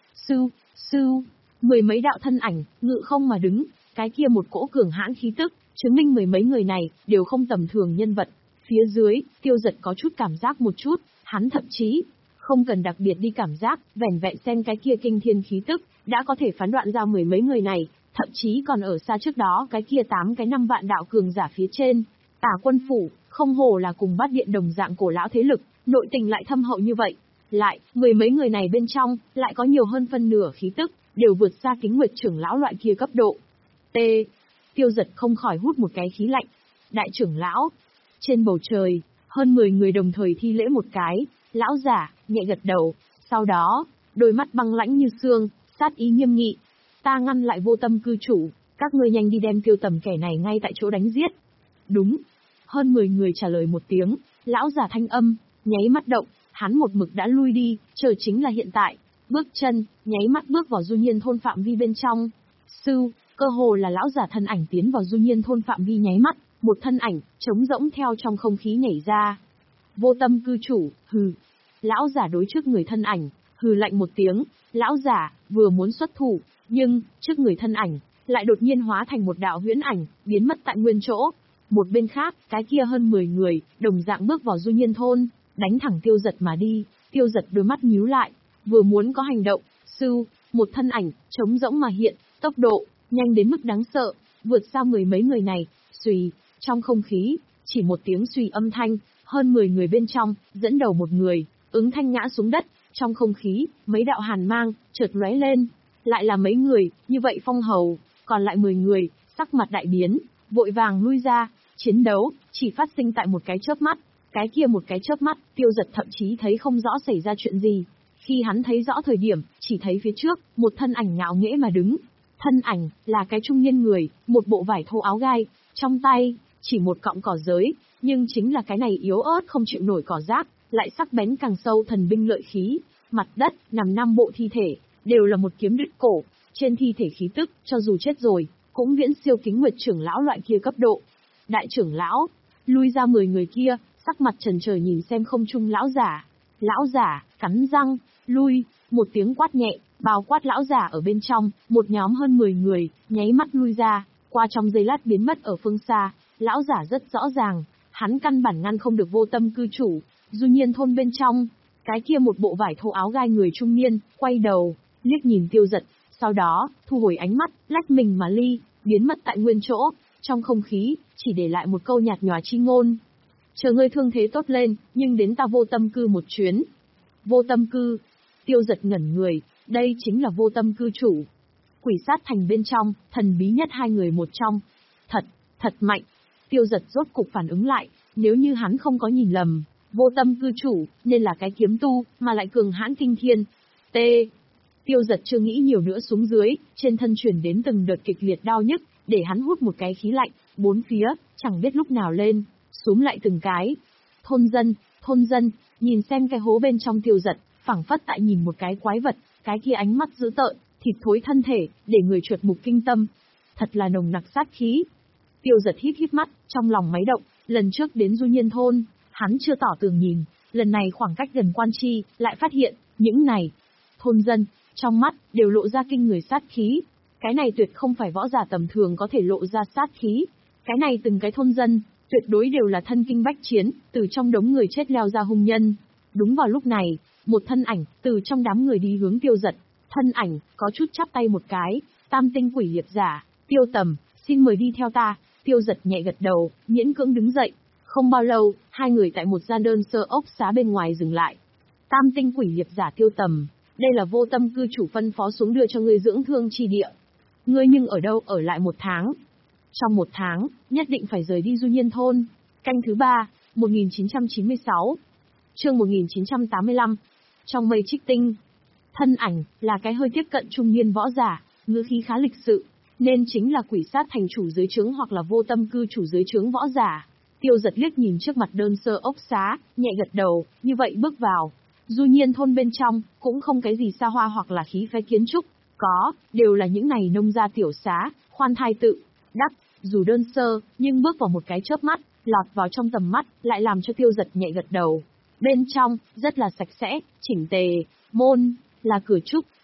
Sư, sư, mười mấy đạo thân ảnh, ngự không mà đứng, cái kia một cỗ cường hãn khí tức, chứng minh mười mấy người này, đều không tầm thường nhân vật. Phía dưới, Tiêu Dật có chút cảm giác một chút, hắn thậm chí, không cần đặc biệt đi cảm giác, vẻn vẹn xem cái kia kinh thiên khí tức, đã có thể phán đoạn ra mười mấy người này, thậm chí còn ở xa trước đó cái kia tám cái năm vạn đạo cường giả phía trên. Tả Quân Phủ, không hồ là cùng Bát Điện đồng dạng cổ lão thế lực, nội tình lại thâm hậu như vậy. Lại, mười mấy người này bên trong, lại có nhiều hơn phân nửa khí tức, đều vượt xa Kính Nguyệt trưởng lão loại kia cấp độ. T. Tiêu Dật không khỏi hút một cái khí lạnh. Đại trưởng lão. Trên bầu trời, hơn mười người đồng thời thi lễ một cái, lão giả, nhẹ gật đầu, sau đó, đôi mắt băng lãnh như xương, sát ý nghiêm nghị. Ta ngăn lại Vô Tâm cư chủ, các ngươi nhanh đi đem Tiêu Tầm kẻ này ngay tại chỗ đánh giết. Đúng. Hơn mười người trả lời một tiếng, lão giả thanh âm, nháy mắt động, hắn một mực đã lui đi, chờ chính là hiện tại, bước chân, nháy mắt bước vào Du Nhiên thôn phạm vi bên trong. Sư, cơ hồ là lão giả thân ảnh tiến vào Du Nhiên thôn phạm vi nháy mắt, một thân ảnh, trống rỗng theo trong không khí nhảy ra. Vô Tâm cư chủ, hừ. Lão giả đối trước người thân ảnh, hừ lạnh một tiếng, lão giả, vừa muốn xuất thủ, nhưng, trước người thân ảnh, lại đột nhiên hóa thành một đạo huyễn ảnh, biến mất tại nguyên chỗ. Một bên khác, cái kia hơn mười người, đồng dạng bước vào Du Nhiên thôn, đánh thẳng Tiêu Dật mà đi. Tiêu Dật đôi mắt nhíu lại, vừa muốn có hành động, sư, một thân ảnh, trống rỗng mà hiện, tốc độ, nhanh đến mức đáng sợ, vượt xa mười mấy người này, xùy, trong không khí, chỉ một tiếng xùy âm thanh, hơn mười người bên trong, dẫn đầu một người, ứng thanh ngã xuống đất, trong không khí, mấy đạo hàn mang, chợt lóe lên, lại là mấy người, như vậy phong hầu, còn lại mười người, sắc mặt đại biến, vội vàng lui ra, chiến đấu, chỉ phát sinh tại một cái chớp mắt, cái kia một cái chớp mắt, Tiêu Dật thậm chí thấy không rõ xảy ra chuyện gì. Khi hắn thấy rõ thời điểm, chỉ thấy phía trước, một thân ảnh ngạo nghễ mà đứng. Thân ảnh, là cái trung niên người, một bộ vải thô áo gai, trong tay, chỉ một cọng cỏ giới, nhưng chính là cái này yếu ớt không chịu nổi cỏ rác, lại sắc bén càng sâu thần binh lợi khí. Mặt đất, nằm năm bộ thi thể, đều là một kiếm đứt cổ, trên thi thể khí tức, cho dù chết rồi, cũng viễn siêu Kính Nguyệt trưởng lão loại kia cấp độ. Đại trưởng lão, lui ra mười người kia, sắc mặt trần trời nhìn xem không trung lão giả. Lão giả, cắn răng, lui, một tiếng quát nhẹ, bao quát lão giả ở bên trong, một nhóm hơn mười người, nháy mắt lui ra, qua trong giây lát biến mất ở phương xa. Lão giả rất rõ ràng, hắn căn bản ngăn không được Vô Tâm cư chủ. Du Nhiên thôn bên trong, cái kia một bộ vải thô áo gai người trung niên, quay đầu, liếc nhìn Tiêu Dật, sau đó, thu hồi ánh mắt, lách mình mà ly, biến mất tại nguyên chỗ, trong không khí, chỉ để lại một câu nhạt nhòa chi ngôn. Chờ ngươi thương thế tốt lên, nhưng đến ta Vô Tâm cư một chuyến. Vô Tâm cư. Tiêu Dật ngẩn người, đây chính là Vô Tâm cư chủ. Quỷ sát thành bên trong, thần bí nhất hai người một trong. Thật, thật mạnh. Tiêu Dật rốt cục phản ứng lại, nếu như hắn không có nhìn lầm, Vô Tâm cư chủ, nên là cái kiếm tu, mà lại cường hãn kinh thiên. T. Tiêu Dật chưa nghĩ nhiều nữa xuống dưới, trên thân chuyển đến từng đợt kịch liệt đau nhức, để hắn hút một cái khí lạnh, bốn phía, chẳng biết lúc nào lên, xúm lại từng cái. Thôn dân, thôn dân, nhìn xem cái hố bên trong Tiêu Dật, phảng phất tại nhìn một cái quái vật, cái kia ánh mắt dữ tợn, thịt thối thân thể, để người chuột mục kinh tâm. Thật là nồng nặc sát khí. Tiêu Dật híp híp mắt, trong lòng máy động, lần trước đến Du Nhiên thôn, hắn chưa tỏ tường nhìn, lần này khoảng cách gần quan chi, lại phát hiện, những này, thôn dân, trong mắt, đều lộ ra kinh người sát khí. Cái này tuyệt không phải võ giả tầm thường có thể lộ ra sát khí. Cái này từng cái thôn dân, tuyệt đối đều là thân kinh bách chiến, từ trong đống người chết leo ra hung nhân. Đúng vào lúc này, một thân ảnh, từ trong đám người đi hướng Tiêu Dật. Thân ảnh, có chút chắp tay một cái, tam tinh quỷ liệt giả, Tiêu Tầm, xin mời đi theo ta. Tiêu Dật nhẹ gật đầu, miễn cưỡng đứng dậy. Không bao lâu, hai người tại một gian đơn sơ ốc xá bên ngoài dừng lại. Tam tinh quỷ liệt giả Tiêu Tầm, đây là Vô Tâm cư chủ phân phó xuống đưa cho ngươi dưỡng thương chi địa. Ngươi nhưng ở đâu ở lại một tháng? Trong một tháng, nhất định phải rời đi Du Nhiên thôn. Canh thứ ba, một nghìn chín trăm chín mươi sáu. Chương một nghìn chín trăm tám mươi lăm. Trong mây trích tinh. Thân ảnh, là cái hơi tiếp cận trung niên võ giả, ngữ khí khá lịch sự, nên chính là quỷ sát thành chủ dưới trướng hoặc là Vô Tâm cư chủ dưới trướng võ giả. Tiêu Dật liếc nhìn trước mặt đơn sơ ốc xá, nhẹ gật đầu, như vậy bước vào. Du Nhiên thôn bên trong, cũng không cái gì xa hoa hoặc là khí phái kiến trúc, có, đều là những này nông gia tiểu xá, khoan thai tự, đắc, dù đơn sơ, nhưng bước vào một cái chớp mắt, lọt vào trong tầm mắt, lại làm cho Tiêu Dật nhẹ gật đầu. Bên trong, rất là sạch sẽ, chỉnh tề, môn, là cửa trúc,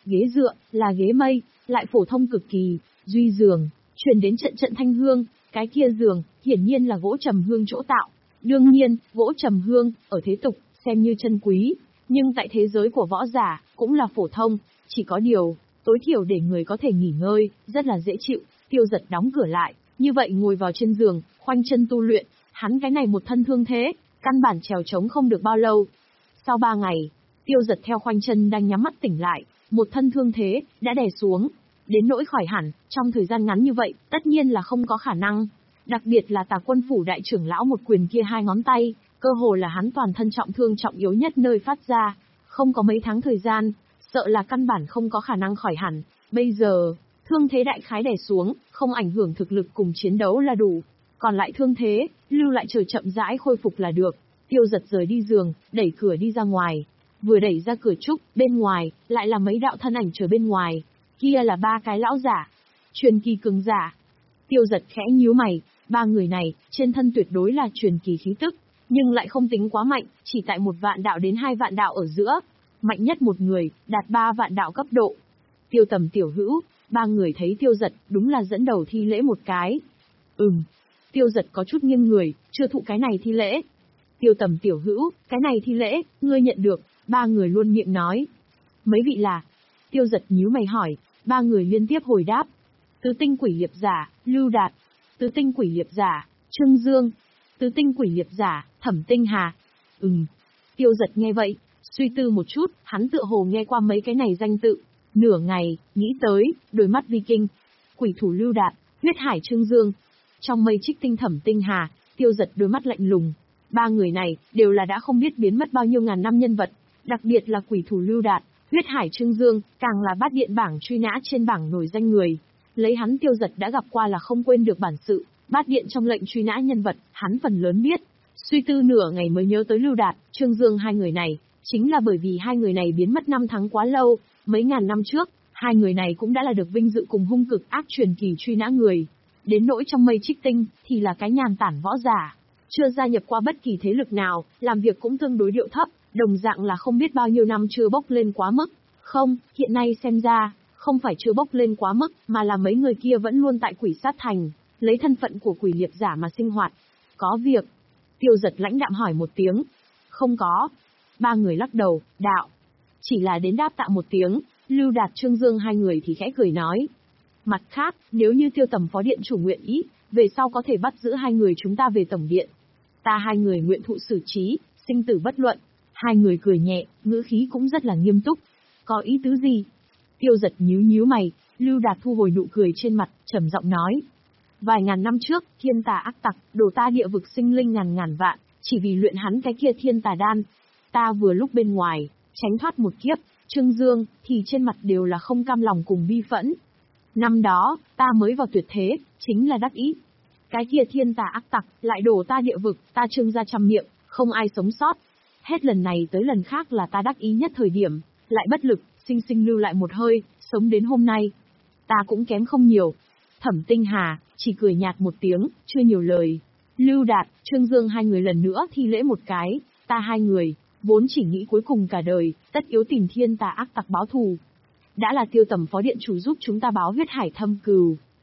ghế dựa, là ghế mây, lại phổ thông cực kỳ, duy giường, truyền đến trận trận thanh hương, cái kia giường, hiển nhiên là gỗ trầm hương chỗ tạo. Đương nhiên, gỗ trầm hương, ở thế tục, xem như chân quý, nhưng tại thế giới của võ giả, cũng là phổ thông, chỉ có điều, tối thiểu để người có thể nghỉ ngơi, rất là dễ chịu. Tiêu Dật đóng cửa lại, như vậy ngồi vào trên giường, khoanh chân tu luyện, hắn cái này một thân thương thế, căn bản trèo trống không được bao lâu. Sau ba ngày, Tiêu Dật theo khoanh chân đang nhắm mắt tỉnh lại, một thân thương thế, đã đè xuống. Đến nỗi khỏi hẳn, trong thời gian ngắn như vậy, tất nhiên là không có khả năng. Đặc biệt là Tà Quân phủ đại trưởng lão một quyền kia hai ngón tay, cơ hồ là hắn toàn thân trọng thương trọng yếu nhất nơi phát ra. Không có mấy tháng thời gian, sợ là căn bản không có khả năng khỏi hẳn. Bây giờ, thương thế đại khái đè xuống, không ảnh hưởng thực lực cùng chiến đấu là đủ. Còn lại thương thế, lưu lại chờ chậm rãi khôi phục là được. Tiêu Dật rời đi giường, đẩy cửa đi ra ngoài. Vừa đẩy ra cửa trúc, bên ngoài, lại là mấy đạo thân ảnh chờ bên ngoài. Kia là ba cái lão giả. Truyền kỳ cường giả. Tiêu Dật khẽ nhíu mày, ba người này, trên thân tuyệt đối là truyền kỳ khí tức, nhưng lại không tính quá mạnh, chỉ tại một vạn đạo đến hai vạn đạo ở giữa. Mạnh nhất một người, đạt ba vạn đạo cấp độ. Tiêu Tầm tiểu hữu, ba người thấy Tiêu Dật, đúng là dẫn đầu thi lễ một cái. Ừm. Tiêu Dật có chút nghiêng người, chưa thụ cái này thi lễ. Tiêu Tầm tiểu hữu, cái này thi lễ, ngươi nhận được, ba người luôn miệng nói. Mấy vị là? Tiêu Dật nhíu mày hỏi, ba người liên tiếp hồi đáp. Tứ tinh quỷ liệp giả, Lưu Đạt. Tứ tinh quỷ liệp giả, Trương Dương. Tứ tinh quỷ liệp giả, Thẩm Tinh Hà. Ừm. Tiêu Dật nghe vậy, suy tư một chút, hắn tựa hồ nghe qua mấy cái này danh tự. Nửa ngày, nghĩ tới, đôi mắt vi kinh. Quỷ thủ Lưu Đạt, huyết hải Trương Dương. Trong mây trích tinh Thẩm Tinh Hà, Tiêu Dật đôi mắt lạnh lùng. Ba người này, đều là đã không biết biến mất bao nhiêu ngàn năm nhân vật. Đặc biệt là quỷ thủ Lưu Đạt, huyết hải Trương Dương, càng là bát điện bảng truy nã trên bảng nổi danh người. Lấy hắn Tiêu Dật đã gặp qua là không quên được bản sự, bát điện trong lệnh truy nã nhân vật, hắn phần lớn biết. Suy tư nửa ngày mới nhớ tới Lưu Đạt, Trương Dương hai người này, chính là bởi vì hai người này biến mất năm tháng quá lâu, mấy ngàn năm trước, hai người này cũng đã là được vinh dự cùng hung cực ác truyền kỳ truy nã người. Đến nỗi trong mây trích tinh, thì là cái nhàn tản võ giả, chưa gia nhập qua bất kỳ thế lực nào, làm việc cũng tương đối điệu thấp, đồng dạng là không biết bao nhiêu năm chưa bốc lên quá mức. Không, hiện nay xem ra, không phải chưa bốc lên quá mức, mà là mấy người kia vẫn luôn tại quỷ sát thành, lấy thân phận của quỷ liệp giả mà sinh hoạt. Có việc. Tiêu Dật lãnh đạm hỏi một tiếng. Không có. Ba người lắc đầu, đạo. Chỉ là đến đáp tạ một tiếng, Lưu Đạt Trương Dương hai người thì khẽ cười nói. Mặt khác, nếu như Tiêu Tầm phó điện chủ nguyện ý, về sau có thể bắt giữ hai người chúng ta về tổng điện. Ta hai người nguyện thụ xử trí, sinh tử bất luận. Hai người cười nhẹ, ngữ khí cũng rất là nghiêm túc. Có ý tứ gì? Tiêu Dật nhíu nhíu mày, Lưu Đạt thu hồi nụ cười trên mặt, trầm giọng nói. Vài ngàn năm trước, thiên tà ác tặc, đổ ta địa vực sinh linh ngàn ngàn vạn, chỉ vì luyện hắn cái kia thiên tà đan. Ta vừa lúc bên ngoài, tránh thoát một kiếp, Trương Dương, thì trên mặt đều là không cam lòng cùng bi phẫn. Năm đó, ta mới vào tuyệt thế, chính là đắc ý. Cái kia thiên tà ác tặc, lại đổ ta địa vực, ta Trương ra trăm miệng, không ai sống sót. Hết lần này tới lần khác là ta đắc ý nhất thời điểm, lại bất lực, sinh sinh lưu lại một hơi, sống đến hôm nay. Ta cũng kém không nhiều. Thẩm Tinh Hà, chỉ cười nhạt một tiếng, chưa nhiều lời. Lưu Đạt, Trương Dương hai người lần nữa thi lễ một cái, ta hai người, vốn chỉ nghĩ cuối cùng cả đời, tất yếu tìm thiên tà ác tặc báo thù. Đã là Tiêu Tầm phó điện chủ giúp chúng ta báo huyết hải thâm cừu,